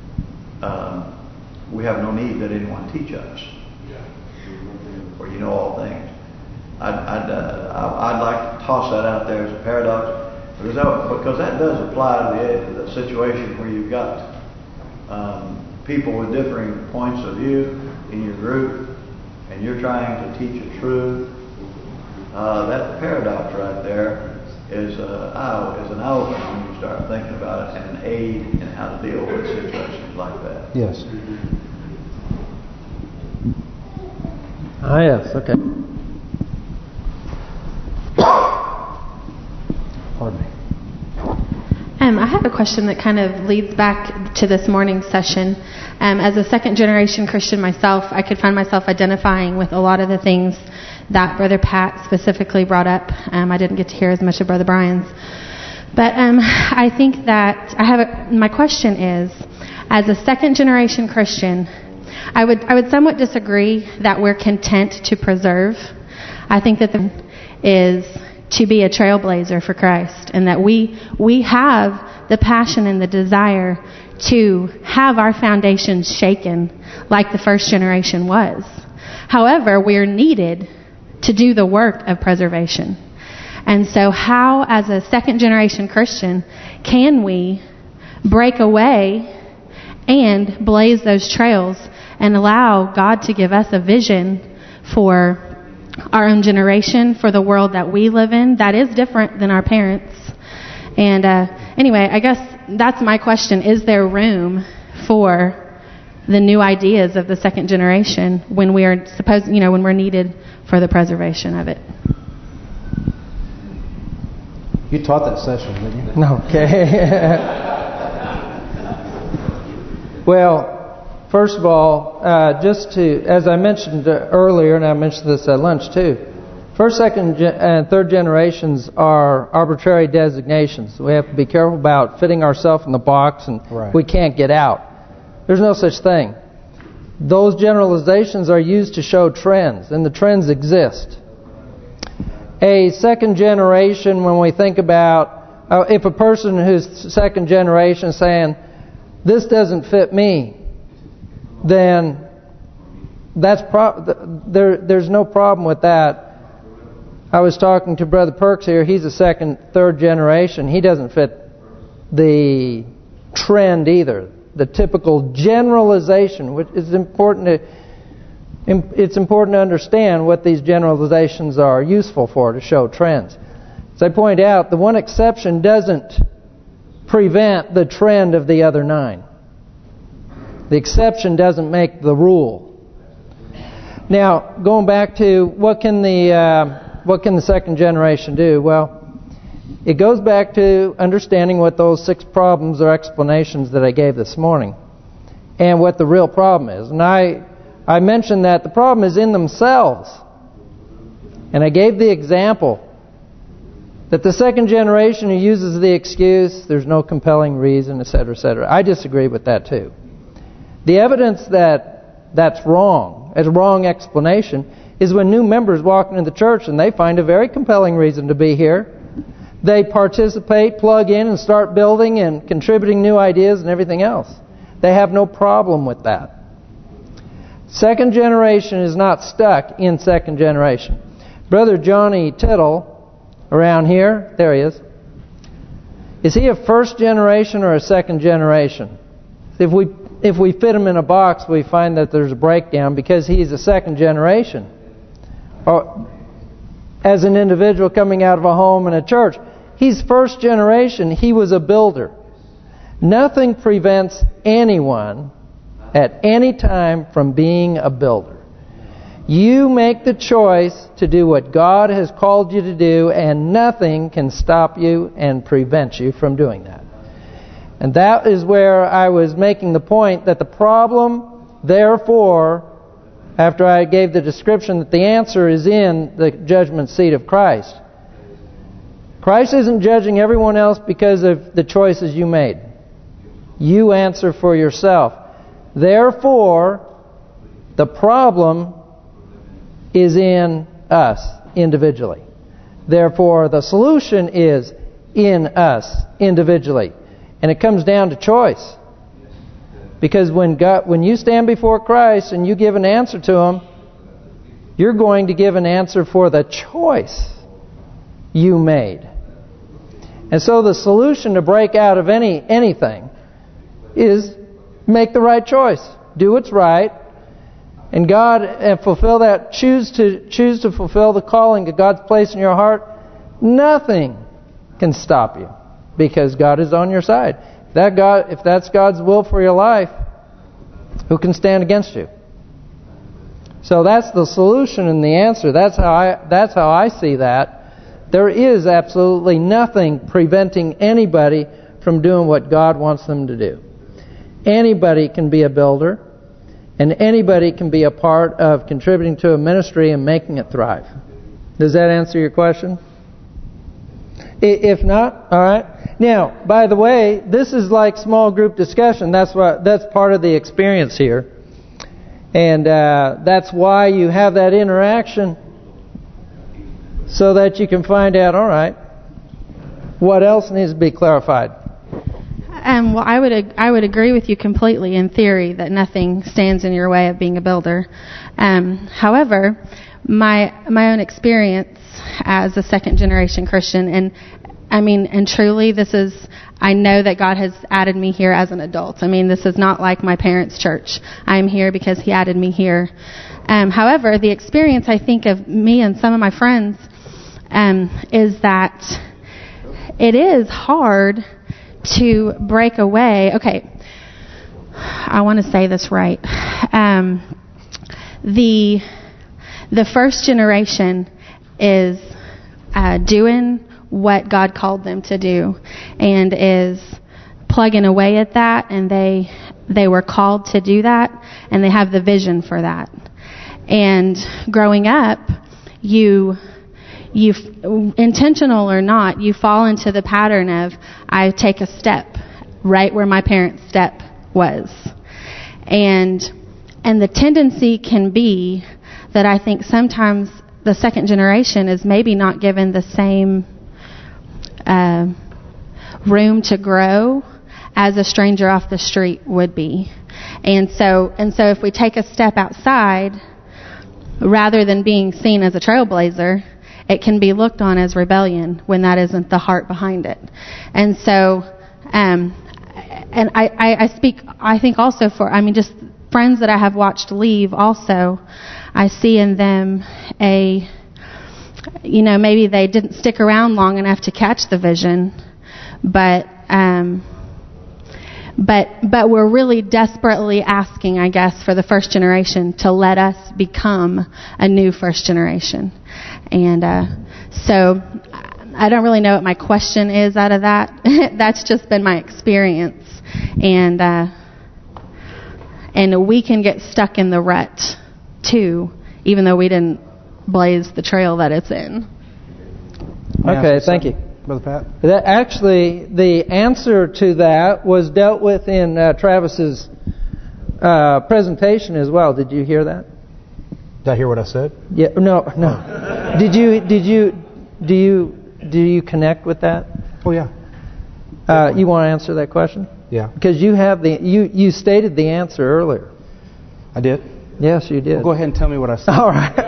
um, we have no need that anyone teach us, for you know all things. I'd, I'd, uh, I'd like to toss that out there as a paradox, because that, because that does apply to the, the situation where you've got um, people with differing points of view in your group, and you're trying to teach a truth, uh, that paradox right there is, uh, is an eye-opener when you start thinking about it, and an aid in how to deal with situations like that. Yes. Ah, yes, okay. Pardon me. Um, I have a question that kind of leads back to this morning's session. Um, as a second-generation Christian myself, I could find myself identifying with a lot of the things that Brother Pat specifically brought up. Um, I didn't get to hear as much of Brother Brian's. But um, I think that I have a, my question is, as a second-generation Christian, I would I would somewhat disagree that we're content to preserve. I think that the is to be a trailblazer for Christ, and that we we have the passion and the desire to have our foundations shaken like the first generation was. However, we're needed to do the work of preservation. And so how, as a second generation Christian, can we break away and blaze those trails and allow God to give us a vision for our own generation, for the world that we live in that is different than our parents? And uh, anyway, I guess that's my question. Is there room for the new ideas of the second generation when we are supposed, you know, when we're needed for the preservation of it? You taught that session, didn't you? Okay. Well, first of all, uh, just to, as I mentioned earlier, and I mentioned this at lunch too, first, second, and third generations are arbitrary designations. We have to be careful about fitting ourselves in the box, and right. we can't get out. There's no such thing. Those generalizations are used to show trends, and the trends exist. A second generation, when we think about, uh, if a person who's second generation saying, this doesn't fit me, then that's pro there. There's no problem with that. I was talking to Brother Perks here. He's a second, third generation. He doesn't fit the trend either. The typical generalization, which is important to. It's important to understand what these generalizations are useful for, to show trends. As I point out, the one exception doesn't prevent the trend of the other nine. The exception doesn't make the rule. Now, going back to what can the uh, what can the second generation do? Well, it goes back to understanding what those six problems or explanations that I gave this morning, and what the real problem is. And I I mentioned that the problem is in themselves, and I gave the example that the second generation who uses the excuse, there's no compelling reason, et cetera, et cetera. I disagree with that too. The evidence that that's wrong, as a wrong explanation, is when new members walk into the church and they find a very compelling reason to be here. They participate, plug in, and start building and contributing new ideas and everything else. They have no problem with that. Second generation is not stuck in second generation. Brother Johnny Tittle, around here, there he is. Is he a first generation or a second generation? If we if we fit him in a box, we find that there's a breakdown because he's a second generation. Or as an individual coming out of a home and a church, he's first generation. He was a builder. Nothing prevents anyone at any time from being a builder. You make the choice to do what God has called you to do, and nothing can stop you and prevent you from doing that. And that is where I was making the point that the problem, therefore, after I gave the description, that the answer is in the judgment seat of Christ. Christ isn't judging everyone else because of the choices you made. You answer for yourself. Therefore, the problem is in us individually. Therefore, the solution is in us individually. And it comes down to choice. Because when God, when you stand before Christ and you give an answer to Him, you're going to give an answer for the choice you made. And so the solution to break out of any anything is make the right choice. Do what's right. and God and fulfill that, choose to choose to fulfill the calling that God's placed in your heart, nothing can stop you, because God is on your side. If that God, if that's God's will for your life, who can stand against you? So that's the solution and the answer. That's how I that's how I see that. There is absolutely nothing preventing anybody from doing what God wants them to do. Anybody can be a builder, and anybody can be a part of contributing to a ministry and making it thrive. Does that answer your question? If not, all right. Now, by the way, this is like small group discussion. That's what that's part of the experience here. And uh, that's why you have that interaction, so that you can find out, all right, what else needs to be clarified. Um, well, I would I would agree with you completely in theory that nothing stands in your way of being a builder. Um, however, my my own experience as a second generation Christian, and I mean, and truly, this is, I know that God has added me here as an adult. I mean, this is not like my parents' church. I'm here because He added me here. Um, however, the experience, I think, of me and some of my friends um, is that it is hard to break away. Okay, I want to say this right. Um, the the first generation is uh, doing what God called them to do, and is plugging away at that, and they they were called to do that, and they have the vision for that. And growing up, you you intentional or not, you fall into the pattern of, I take a step right where my parents' step was. And and the tendency can be that I think sometimes the second generation is maybe not given the same uh, room to grow as a stranger off the street would be. And so and so if we take a step outside, rather than being seen as a trailblazer, it can be looked on as rebellion when that isn't the heart behind it. And so, um, and I, I, I speak, I think also for, I mean, just friends that I have watched leave also, I see in them a, you know, maybe they didn't stick around long enough to catch the vision, but, um, but, but we're really desperately asking, I guess, for the first generation to let us become a new first generation. And uh, so I don't really know what my question is out of that. That's just been my experience. And uh, and we can get stuck in the rut, too, even though we didn't blaze the trail that it's in. Okay, thank you. Brother Pat? That actually, the answer to that was dealt with in uh, Travis's uh, presentation as well. Did you hear that? Did I hear what I said? Yeah. No. No. Did you? Did you? Do you? Do you connect with that? Oh yeah. Uh, you want to answer that question? Yeah. Because you have the you you stated the answer earlier. I did. Yes, you did. Well, go ahead and tell me what I said. All right.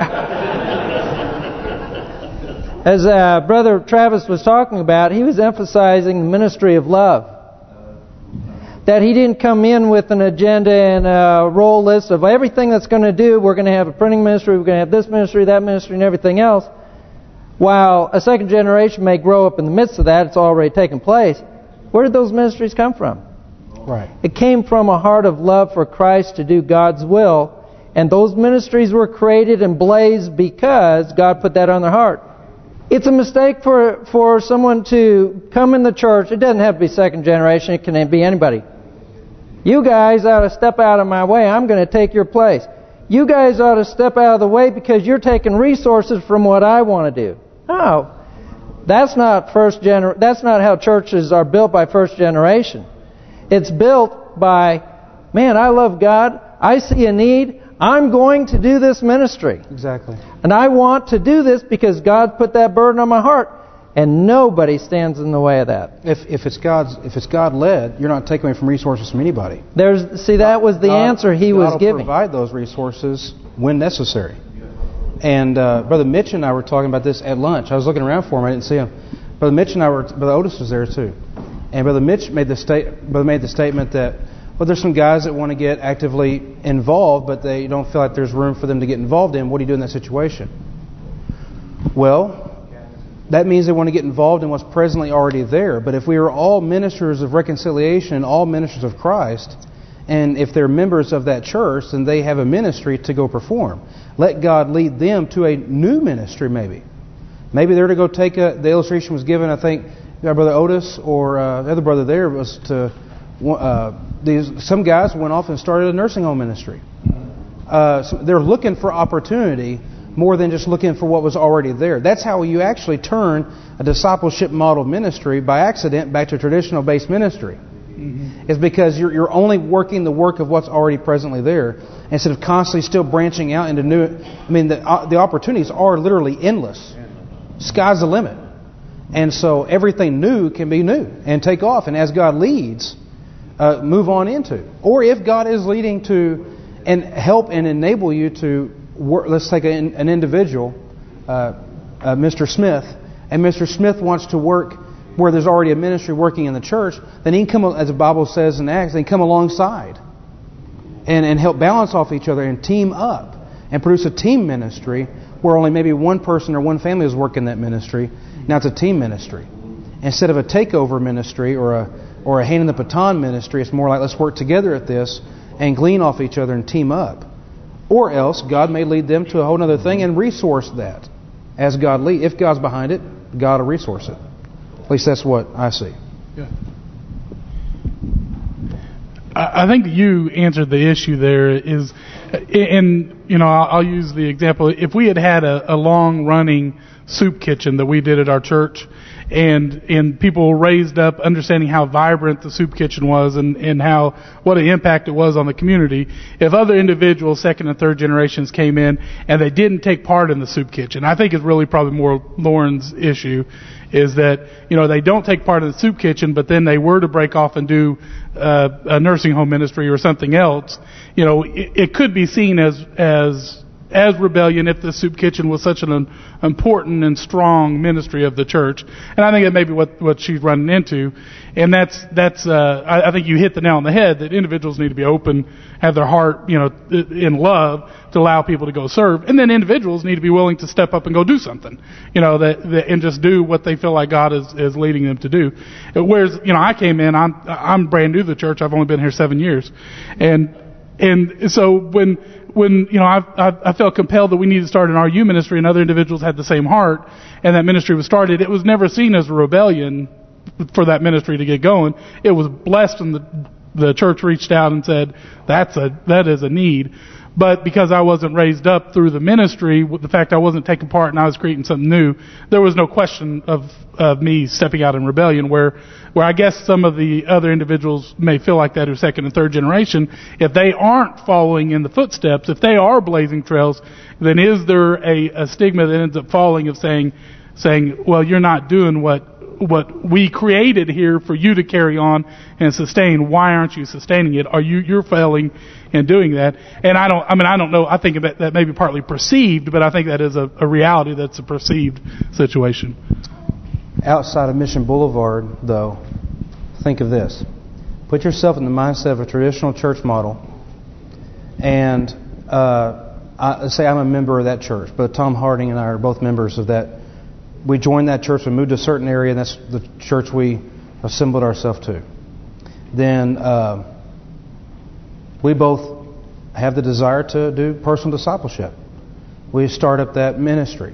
As uh, Brother Travis was talking about, he was emphasizing the ministry of love. That he didn't come in with an agenda and a roll list of everything that's going to do. We're going to have a printing ministry, we're going to have this ministry, that ministry, and everything else. While a second generation may grow up in the midst of that, it's already taken place. Where did those ministries come from? Right. It came from a heart of love for Christ to do God's will. And those ministries were created and blazed because God put that on their heart. It's a mistake for for someone to come in the church. It doesn't have to be second generation. It can be anybody. You guys ought to step out of my way. I'm going to take your place. You guys ought to step out of the way because you're taking resources from what I want to do. No, that's not first gener. That's not how churches are built by first generation. It's built by, man, I love God. I see a need. I'm going to do this ministry. Exactly. And I want to do this because God put that burden on my heart. And nobody stands in the way of that. If if it's God's if it's God led, you're not taking away from resources from anybody. There's see that was the God, answer he God was will giving. Provide those resources when necessary. And uh, Brother Mitch and I were talking about this at lunch. I was looking around for him. I didn't see him. Brother Mitch and I were. Brother Otis was there too. And Brother Mitch made the state. Brother made the statement that Well, there's some guys that want to get actively involved, but they don't feel like there's room for them to get involved in. What do you do in that situation? Well, that means they want to get involved in what's presently already there. But if we are all ministers of reconciliation, all ministers of Christ, and if they're members of that church, then they have a ministry to go perform. Let God lead them to a new ministry, maybe. Maybe they're to go take a... The illustration was given, I think, our brother Otis or uh, the other brother there was to... Uh, these some guys went off and started a nursing home ministry. Uh, so they're looking for opportunity more than just looking for what was already there. That's how you actually turn a discipleship model ministry by accident back to traditional based ministry. Mm-hmm. It's because you're you're only working the work of what's already presently there instead of constantly still branching out into new. I mean, the uh, the opportunities are literally endless. Sky's the limit, and so everything new can be new and take off. And as God leads. Uh, move on into. Or if God is leading to and help and enable you to work, let's take an, an individual, uh, uh, Mister Smith, and Mister Smith wants to work where there's already a ministry working in the church, then he can come, as the Bible says in Acts, they can come alongside and, and help balance off each other and team up and produce a team ministry where only maybe one person or one family is working that ministry. Now it's a team ministry. Instead of a takeover ministry or a or a hand in the baton ministry, it's more like let's work together at this and glean off each other and team up. Or else God may lead them to a whole other thing and resource that as God lead. If God's behind it, God will resource it. At least that's what I see. Yeah. I think you answered the issue there is, and you know, I'll use the example. If we had had a, a long-running soup kitchen that we did at our church, and and people raised up understanding how vibrant the soup kitchen was and, and how what an impact it was on the community. If other individuals, second and third generations, came in and they didn't take part in the soup kitchen, I think it's really probably more Lauren's issue, is that you know they don't take part in the soup kitchen, but then they were to break off and do uh, a nursing home ministry or something else. You know, it, it could be seen as as as rebellion if the soup kitchen was such an important and strong ministry of the church. And I think that may be what, what she's running into. And that's, that's uh, I, I think you hit the nail on the head, that individuals need to be open, have their heart, you know, in love to allow people to go serve. And then individuals need to be willing to step up and go do something, you know, that, that and just do what they feel like God is, is leading them to do. Whereas, you know, I came in, I'm, I'm brand new to the church. I've only been here seven years. And, and so when, When you know, I, I I felt compelled that we needed to start an R U ministry, and other individuals had the same heart, and that ministry was started. It was never seen as a rebellion for that ministry to get going. It was blessed, and the the church reached out and said, "That's a that is a need." But because I wasn't raised up through the ministry, with the fact I wasn't taking part and I was creating something new, there was no question of of me stepping out in rebellion. Where where I guess some of the other individuals may feel like that, who are second and third generation, if they aren't following in the footsteps, if they are blazing trails, then is there a, a stigma that ends up falling of saying, saying, well, you're not doing what what we created here for you to carry on and sustain. Why aren't you sustaining it? Are you you're failing in doing that? And I don't. I mean, I don't know. I think that that may be partly perceived, but I think that is a, a reality. That's a perceived situation. Outside of Mission Boulevard, though, think of this. Put yourself in the mindset of a traditional church model, and uh, I, say I'm a member of that church, but Tom Harding and I are both members of that. We joined that church, we moved to a certain area, and that's the church we assembled ourselves to. Then uh, we both have the desire to do personal discipleship. We start up that ministry.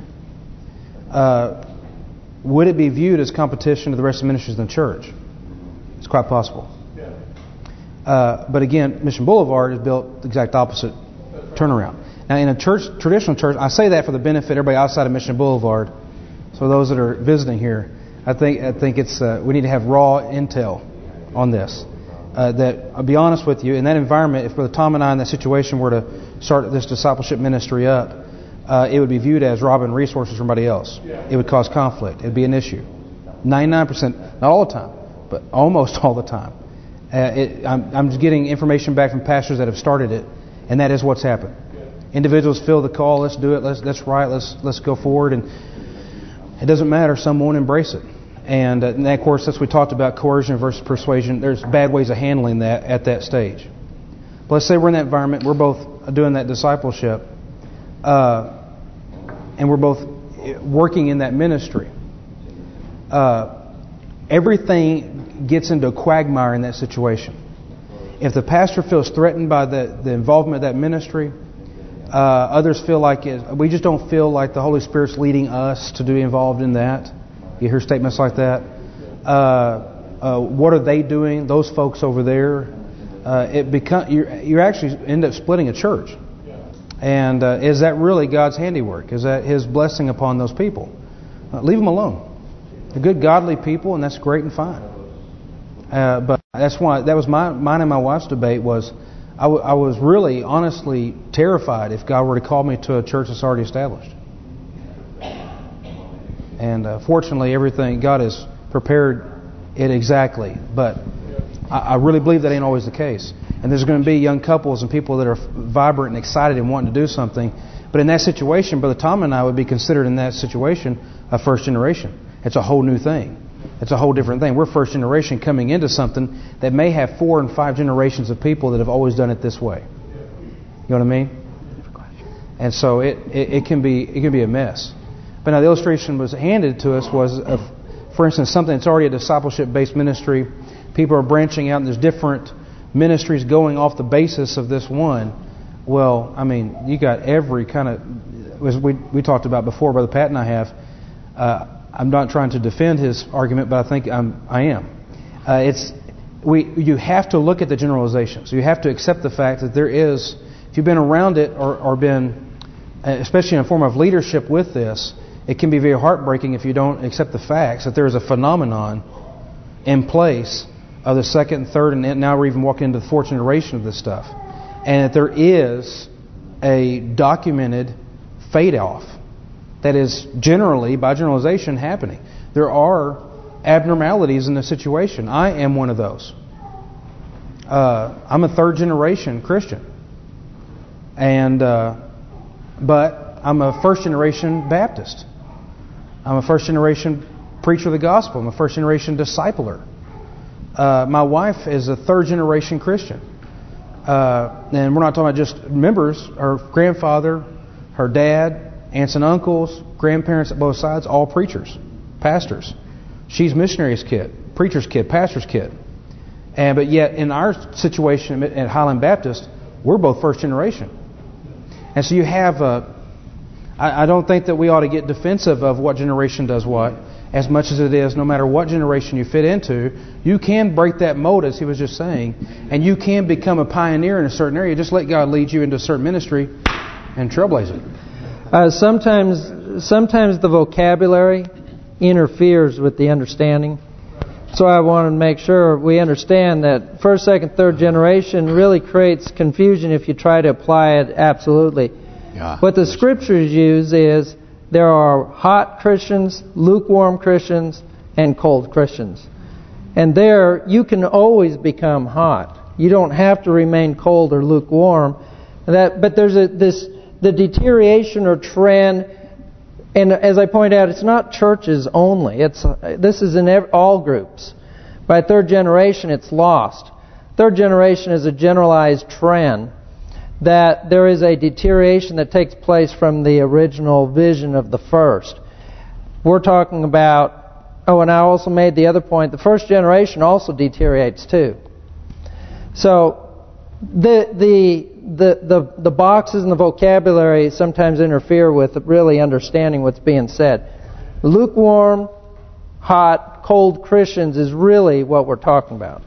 Uh, would it be viewed as competition to the rest of the ministries in the church? It's quite possible. Yeah. Uh, but again, Mission Boulevard is built the exact opposite turnaround. Now, in a church, traditional church, I say that for the benefit of everybody outside of Mission Boulevard. So those that are visiting here, I think I think it's uh, we need to have raw intel on this. Uh, that I'll be honest with you, in that environment, if Brother Tom and I in that situation were to start this discipleship ministry up, uh, it would be viewed as robbing resources from somebody else. It would cause conflict. It would be an issue. ninety-nine percent, not all the time, but almost all the time. Uh, it, I'm, I'm just getting information back from pastors that have started it, and that is what's happened. Individuals feel the call. Let's do it. Let's that's right. Let's let's go forward. And it doesn't matter. Some won't embrace it. And, uh, and of course, as we talked about coercion versus persuasion, there's bad ways of handling that at that stage. But let's say we're in that environment, we're both doing that discipleship, uh, and we're both working in that ministry. Uh, everything gets into a quagmire in that situation. If the pastor feels threatened by the, the involvement of that ministry, uh, others feel like it, we just don't feel like the Holy Spirit's leading us to be involved in that. You hear statements like that. Uh, uh, what are they doing? Those folks over there. Uh, it become you you actually end up splitting a church. And uh, is that really God's handiwork? Is that His blessing upon those people? Uh, leave them alone. They're good, godly people, and that's great and fine. Uh, but that's why that was my mine and my wife's debate was I, w I was really honestly terrified if God were to call me to a church that's already established. And uh, fortunately, everything God has prepared it exactly. But I, I really believe that ain't always the case. And there's going to be young couples and people that are vibrant and excited and wanting to do something. But in that situation, Brother Tom and I would be considered in that situation a first generation. It's a whole new thing. It's a whole different thing. We're first generation coming into something that may have four and five generations of people that have always done it this way. You know what I mean? And so it, it, it can be it can be a mess. But now the illustration was handed to us was, of, for instance, something that's already a discipleship-based ministry. People are branching out and there's different ministries going off the basis of this one. Well, I mean, you got every kind of, as we we talked about before, Brother Pat and I have. Uh, I'm not trying to defend his argument, but I think I'm, I am. Uh, it's we you have to look at the generalizations. You have to accept the fact that there is, if you've been around it or, or been, especially in a form of leadership with this, it can be very heartbreaking if you don't accept the facts that there is a phenomenon in place of the second and third, and now we're even walking into the fourth generation of this stuff. And that there is a documented fade-off that is generally, by generalization, happening. There are abnormalities in the situation. I am one of those. Uh, I'm a third-generation Christian. and uh, But I'm a first-generation Baptist. I'm a first-generation preacher of the gospel. I'm a first-generation discipler. Uh, my wife is a third-generation Christian. Uh, and we're not talking about just members. Her grandfather, her dad, aunts and uncles, grandparents at both sides, all preachers, pastors. She's missionary's kid, preacher's kid, pastor's kid. And but yet in our situation at Highland Baptist, we're both first-generation. And so you have a... I, I don't think that we ought to get defensive of what generation does what, as much as it is, no matter what generation you fit into, you can break that mold, as he was just saying, and you can become a pioneer in a certain area. Just let God lead you into a certain ministry and trailblaze it. Uh, sometimes, sometimes the vocabulary interferes with the understanding. So I want to make sure we understand that first, second, third generation really creates confusion if you try to apply it absolutely. Yeah. What the scriptures use is there are hot Christians, lukewarm Christians, and cold Christians. And there, you can always become hot. You don't have to remain cold or lukewarm. That, but there's a this the deterioration or trend, and as I point out, it's not churches only. It's this is in every, all groups. By third generation, it's lost. Third generation is a generalized trend that there is a deterioration that takes place from the original vision of the first. We're talking about, oh, and I also made the other point, the first generation also deteriorates too. So the the the the, the boxes and the vocabulary sometimes interfere with really understanding what's being said. Lukewarm, hot, cold Christians is really what we're talking about.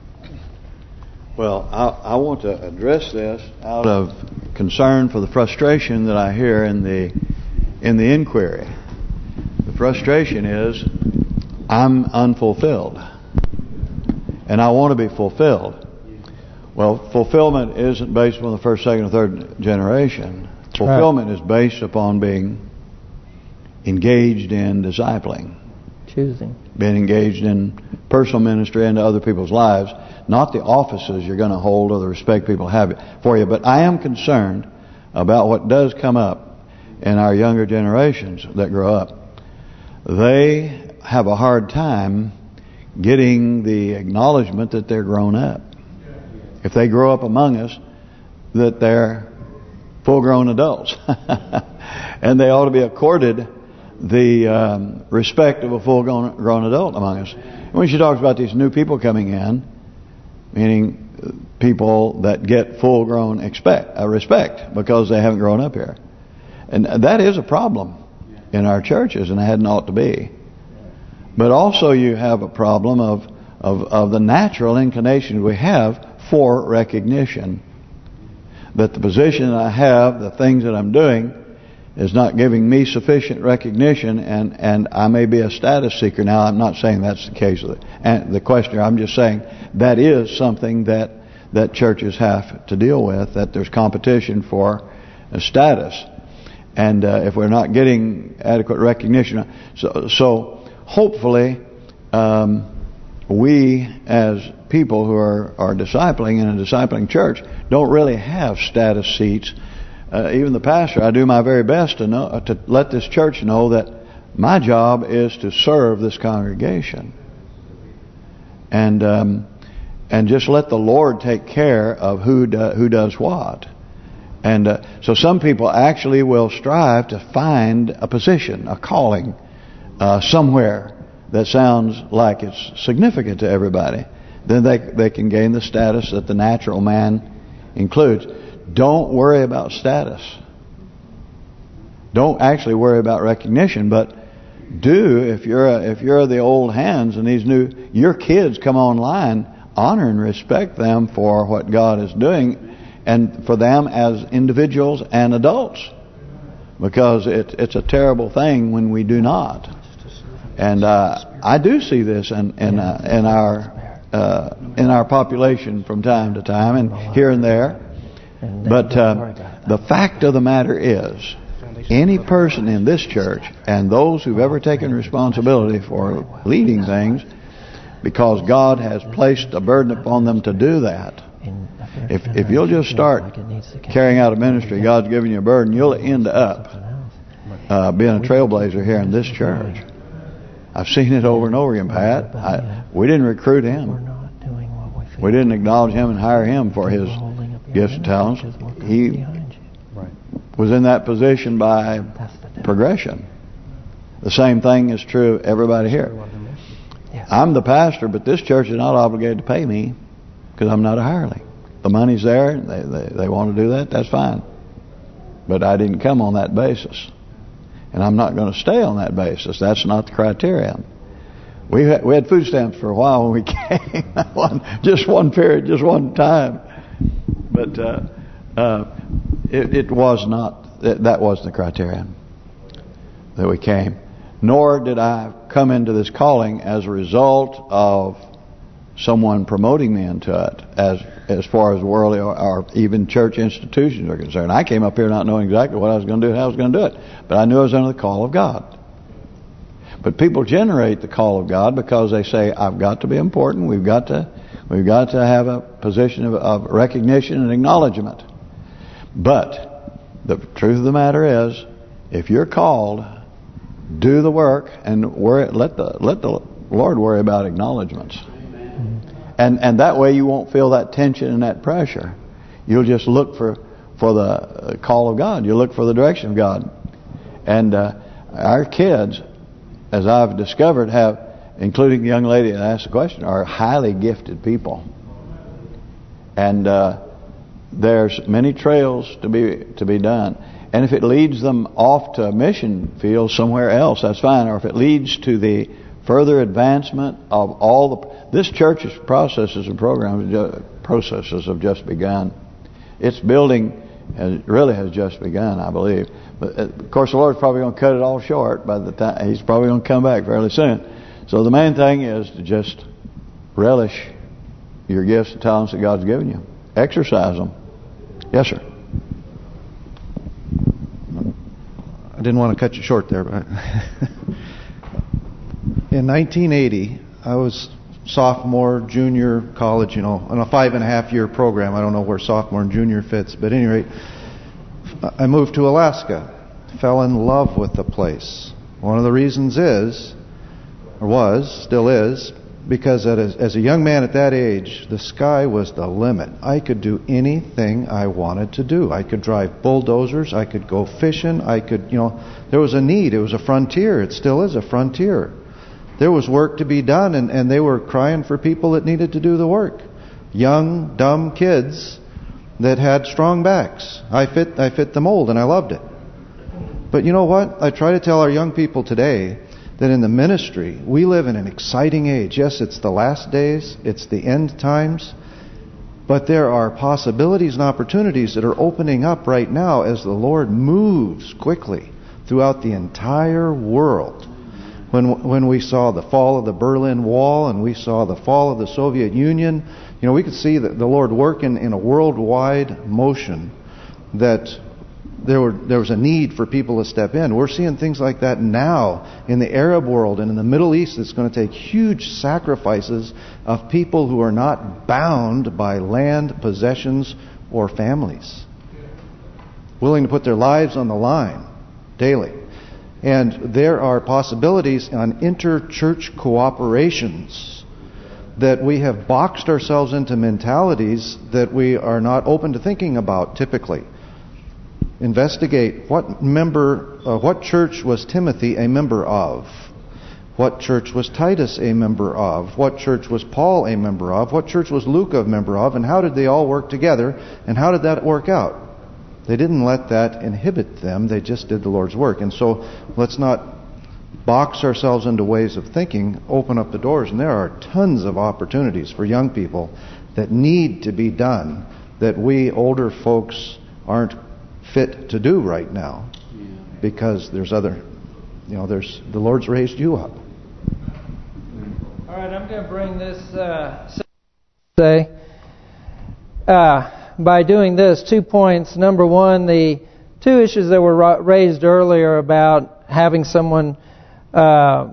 Well, I, I want to address this out of concern for the frustration that I hear in the in the inquiry. The frustration is, I'm unfulfilled, and I want to be fulfilled. Well, fulfillment isn't based on the first, second, or third generation. That's fulfillment right. is based upon being engaged in discipling. Choosing. Being engaged in personal ministry into other people's lives. Not the offices you're going to hold or the respect people have for you. But I am concerned about what does come up in our younger generations that grow up. they have a hard time getting the acknowledgement that they're grown up. If they grow up among us, that they're full-grown adults. And they ought to be accorded the um, respect of a full-grown grown adult among us. And when she talks about these new people coming in, meaning people that get full-grown expect uh, respect because they haven't grown up here. And that is a problem in our churches, and it hadn't ought to be. But also you have a problem of, of, of the natural inclination we have for recognition. That the position I have, the things that I'm doing, is not giving me sufficient recognition, and, and I may be a status seeker. Now, I'm not saying that's the case of the, and the questioner. I'm just saying that is something that, that churches have to deal with, that there's competition for a status. And uh, if we're not getting adequate recognition, so so hopefully um, we as people who are are discipling in a discipling church don't really have status seats. Uh, even the pastor, I do my very best to know to let this church know that my job is to serve this congregation, and um, and just let the Lord take care of who do, who does what. And uh, so some people actually will strive to find a position, a calling, uh, somewhere that sounds like it's significant to everybody. Then they they can gain the status that the natural man includes. Don't worry about status. Don't actually worry about recognition, but do, if you're a, if you're the old hands and these new your kids come online, honor and respect them for what God is doing. And for them as individuals and adults, because it, it's a terrible thing when we do not. And uh, I do see this in in, uh, in our uh, in our population from time to time, and here and there. But uh, the fact of the matter is, any person in this church and those who've ever taken responsibility for leading things, because God has placed a burden upon them to do that. If if you'll just start carrying out a ministry, God's giving you a burden, you'll end up uh, being a trailblazer here in this church. I've seen it over and over again, Pat. I, we didn't recruit him. We didn't acknowledge him and hire him for his gifts and talents. He was in that position by progression. The same thing is true of everybody here. I'm the pastor, but this church is not obligated to pay me because I'm not a hireling. The money's there. They, they they want to do that. That's fine. But I didn't come on that basis, and I'm not going to stay on that basis. That's not the criterion. We had, we had food stamps for a while when we came. one, just one period, just one time. But uh, uh, it, it was not. That wasn't the criterion that we came. Nor did I come into this calling as a result of someone promoting me into it, as as far as worldly or, or even church institutions are concerned. I came up here not knowing exactly what I was going to do and how I was going to do it, but I knew I was under the call of God. But people generate the call of God because they say, "I've got to be important. We've got to, we've got to have a position of, of recognition and acknowledgement." But the truth of the matter is, if you're called, do the work and worry, let the let the Lord worry about acknowledgments. And and that way you won't feel that tension and that pressure. You'll just look for for the call of God. You'll look for the direction of God. And uh, our kids, as I've discovered, have, including the young lady that asked the question, are highly gifted people. And uh, there's many trails to be to be done. And if it leads them off to a mission field somewhere else, that's fine. Or if it leads to the further advancement of all the this church's processes and programs processes have just begun. Its building has, really has just begun, I believe. But of course, the Lord's probably going to cut it all short by the time He's probably going to come back fairly soon. So the main thing is to just relish your gifts and talents that God's given you. Exercise them. Yes, sir. I didn't want to cut you short there, but in nineteen eighty, I was sophomore, junior college, you know, on a five and a half year program. I don't know where sophomore and junior fits, but at any rate, I moved to Alaska, fell in love with the place. One of the reasons is, or was, still is, because as a young man at that age, the sky was the limit. I could do anything I wanted to do. I could drive bulldozers. I could go fishing. I could, you know, there was a need. It was a frontier. It still is a frontier. There was work to be done, and, and they were crying for people that needed to do the work. Young, dumb kids that had strong backs. I fit, I fit the mold, and I loved it. But you know what? I try to tell our young people today that in the ministry, we live in an exciting age. Yes, it's the last days, it's the end times, but there are possibilities and opportunities that are opening up right now as the Lord moves quickly throughout the entire world. When when we saw the fall of the Berlin Wall and we saw the fall of the Soviet Union, you know, we could see that the Lord working in a worldwide motion, that There were there was a need for people to step in. We're seeing things like that now in the Arab world and in the Middle East. It's going to take huge sacrifices of people who are not bound by land, possessions, or families. Willing to put their lives on the line daily. And there are possibilities on inter-church cooperations that we have boxed ourselves into mentalities that we are not open to thinking about typically. Investigate what member, uh, what church was Timothy a member of? What church was Titus a member of? What church was Paul a member of? What church was Luke a member of? And how did they all work together? And how did that work out? They didn't let that inhibit them. They just did the Lord's work. And so let's not box ourselves into ways of thinking. Open up the doors. And there are tons of opportunities for young people that need to be done that we older folks aren't fit to do right now, because there's other, you know, there's the Lord's raised you up. All right, I'm going to bring this. Uh, say, uh, by doing this, two points. Number one, the two issues that were raised earlier about having someone uh,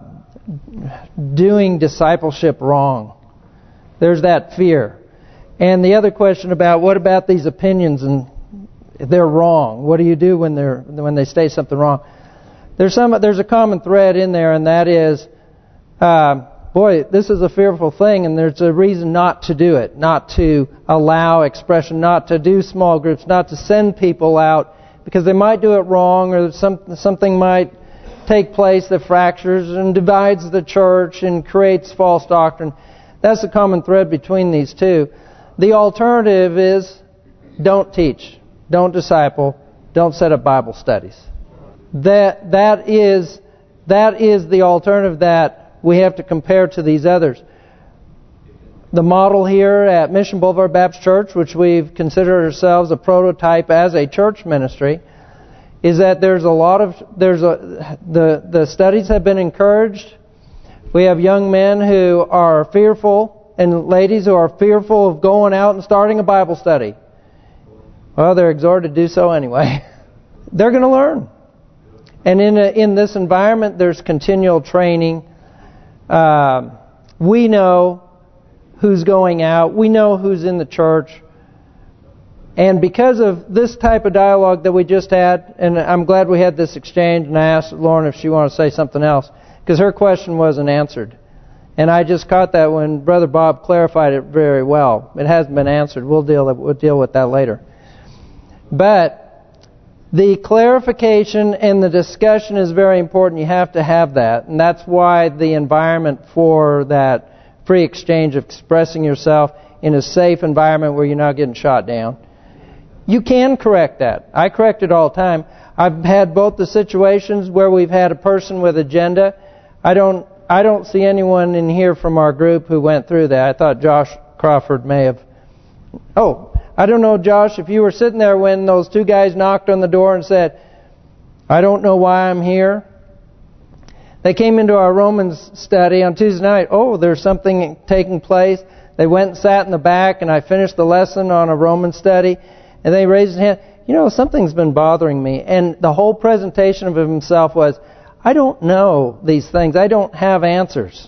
doing discipleship wrong. There's that fear, and the other question about what about these opinions and they're wrong. What do you do when they're when they say something wrong? There's some there's a common thread in there, and that is, uh, boy, this is a fearful thing, and there's a reason not to do it, not to allow expression, not to do small groups, not to send people out, because they might do it wrong, or some something might take place that fractures and divides the church and creates false doctrine. That's the common thread between these two. The alternative is don't teach. Don't disciple. Don't set up Bible studies. That that is that is the alternative that we have to compare to these others. The model here at Mission Boulevard Baptist Church, which we've considered ourselves a prototype as a church ministry, is that there's a lot of there's a the the studies have been encouraged. We have young men who are fearful and ladies who are fearful of going out and starting a Bible study. Well, they're exhorted to do so anyway. They're going to learn. And in a, in this environment, there's continual training. Uh, we know who's going out. We know who's in the church. And because of this type of dialogue that we just had, and I'm glad we had this exchange, and I asked Lauren if she wanted to say something else, because her question wasn't answered. And I just caught that when Brother Bob clarified it very well. It hasn't been answered. We'll deal we'll deal with that later. But the clarification and the discussion is very important. You have to have that. And that's why the environment for that free exchange of expressing yourself in a safe environment where you're not getting shot down. You can correct that. I correct it all the time. I've had both the situations where we've had a person with agenda. I don't I don't see anyone in here from our group who went through that. I thought Josh Crawford may have. Oh, I don't know, Josh, if you were sitting there when those two guys knocked on the door and said, I don't know why I'm here. They came into our Romans study on Tuesday night. Oh, there's something taking place. They went and sat in the back, and I finished the lesson on a Roman study. And they raised their hand. You know, something's been bothering me. And the whole presentation of himself was, I don't know these things. I don't have answers.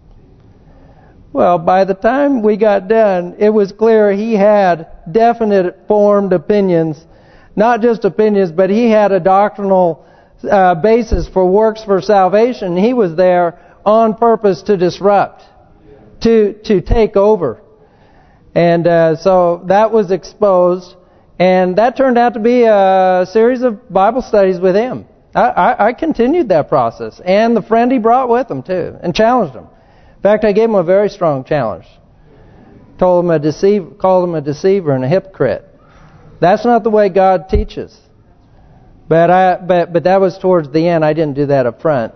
Well, by the time we got done, it was clear he had definite formed opinions. Not just opinions, but he had a doctrinal uh, basis for works for salvation. He was there on purpose to disrupt, to to take over. And uh, so that was exposed, and that turned out to be a series of Bible studies with him. I, I, I continued that process, and the friend he brought with him too, and challenged him. In fact, I gave him a very strong challenge. Told him a deceiver, called him a deceiver and a hypocrite. That's not the way God teaches. But I, but but that was towards the end. I didn't do that up front.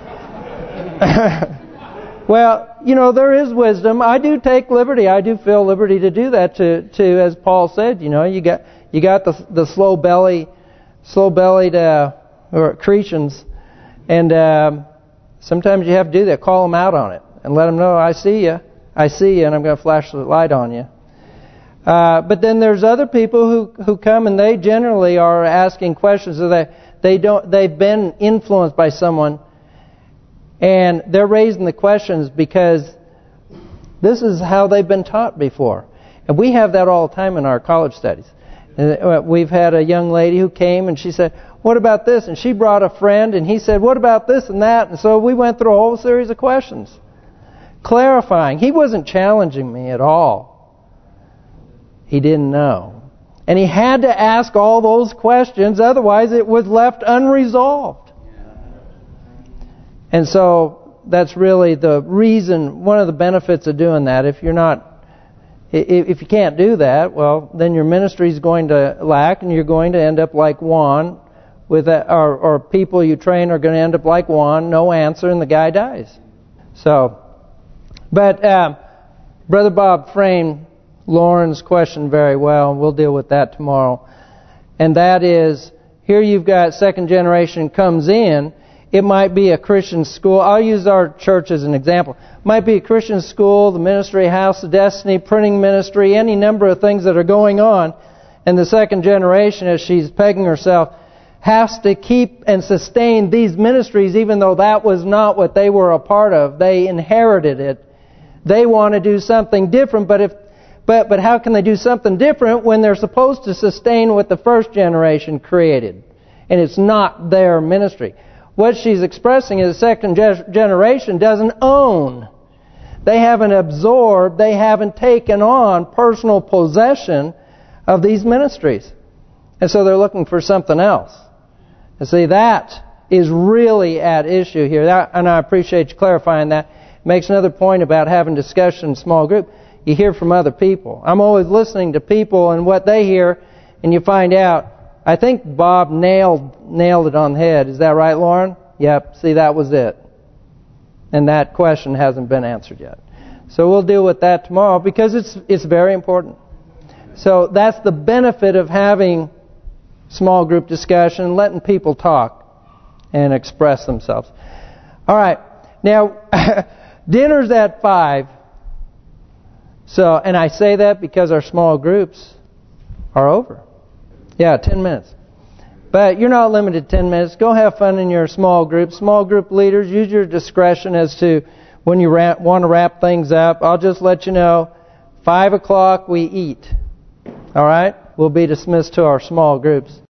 Well, you know, there is wisdom. I do take liberty. I do feel liberty to do that. To to as Paul said, you know, you got you got the the slow belly, slow bellied uh, or Cretians, and um, sometimes you have to do that. Call them out on it and let them know, I see you, I see you, and I'm going to flash the light on you. Uh, but then there's other people who who come and they generally are asking questions. So they they don't they've been influenced by someone. And they're raising the questions because this is how they've been taught before. And we have that all the time in our college studies. We've had a young lady who came and she said, what about this? And she brought a friend and he said, what about this and that? And so we went through a whole series of questions, clarifying. He wasn't challenging me at all. He didn't know. And he had to ask all those questions, otherwise it was left unresolved. And so that's really the reason, one of the benefits of doing that. If you're not, if you can't do that, well, then your ministry is going to lack, and you're going to end up like Juan, with a, or, or people you train are going to end up like Juan, no answer, and the guy dies. So, but um, Brother Bob framed Lauren's question very well, and we'll deal with that tomorrow. And that is, here you've got second generation comes in. It might be a Christian school. I'll use our church as an example. It might be a Christian school, the ministry, House of Destiny, printing ministry, any number of things that are going on. And the second generation, as she's pegging herself, has to keep and sustain these ministries even though that was not what they were a part of. They inherited it. They want to do something different, but if but but how can they do something different when they're supposed to sustain what the first generation created? And it's not their ministry. What she's expressing is the second generation doesn't own. They haven't absorbed, they haven't taken on personal possession of these ministries. And so they're looking for something else. And see, that is really at issue here. That, and I appreciate you clarifying that. It makes another point about having discussion in small group. You hear from other people. I'm always listening to people and what they hear, and you find out, I think Bob nailed nailed it on the head. Is that right, Lauren? Yep. See, that was it. And that question hasn't been answered yet. So we'll deal with that tomorrow because it's it's very important. So that's the benefit of having small group discussion, letting people talk and express themselves. All right. Now, dinner's at five. So, and I say that because our small groups are over. Yeah, ten minutes. But you're not limited to ten minutes. Go have fun in your small group. Small group leaders, use your discretion as to when you wrap, want to wrap things up. I'll just let you know, five o'clock we eat. All right? We'll be dismissed to our small groups.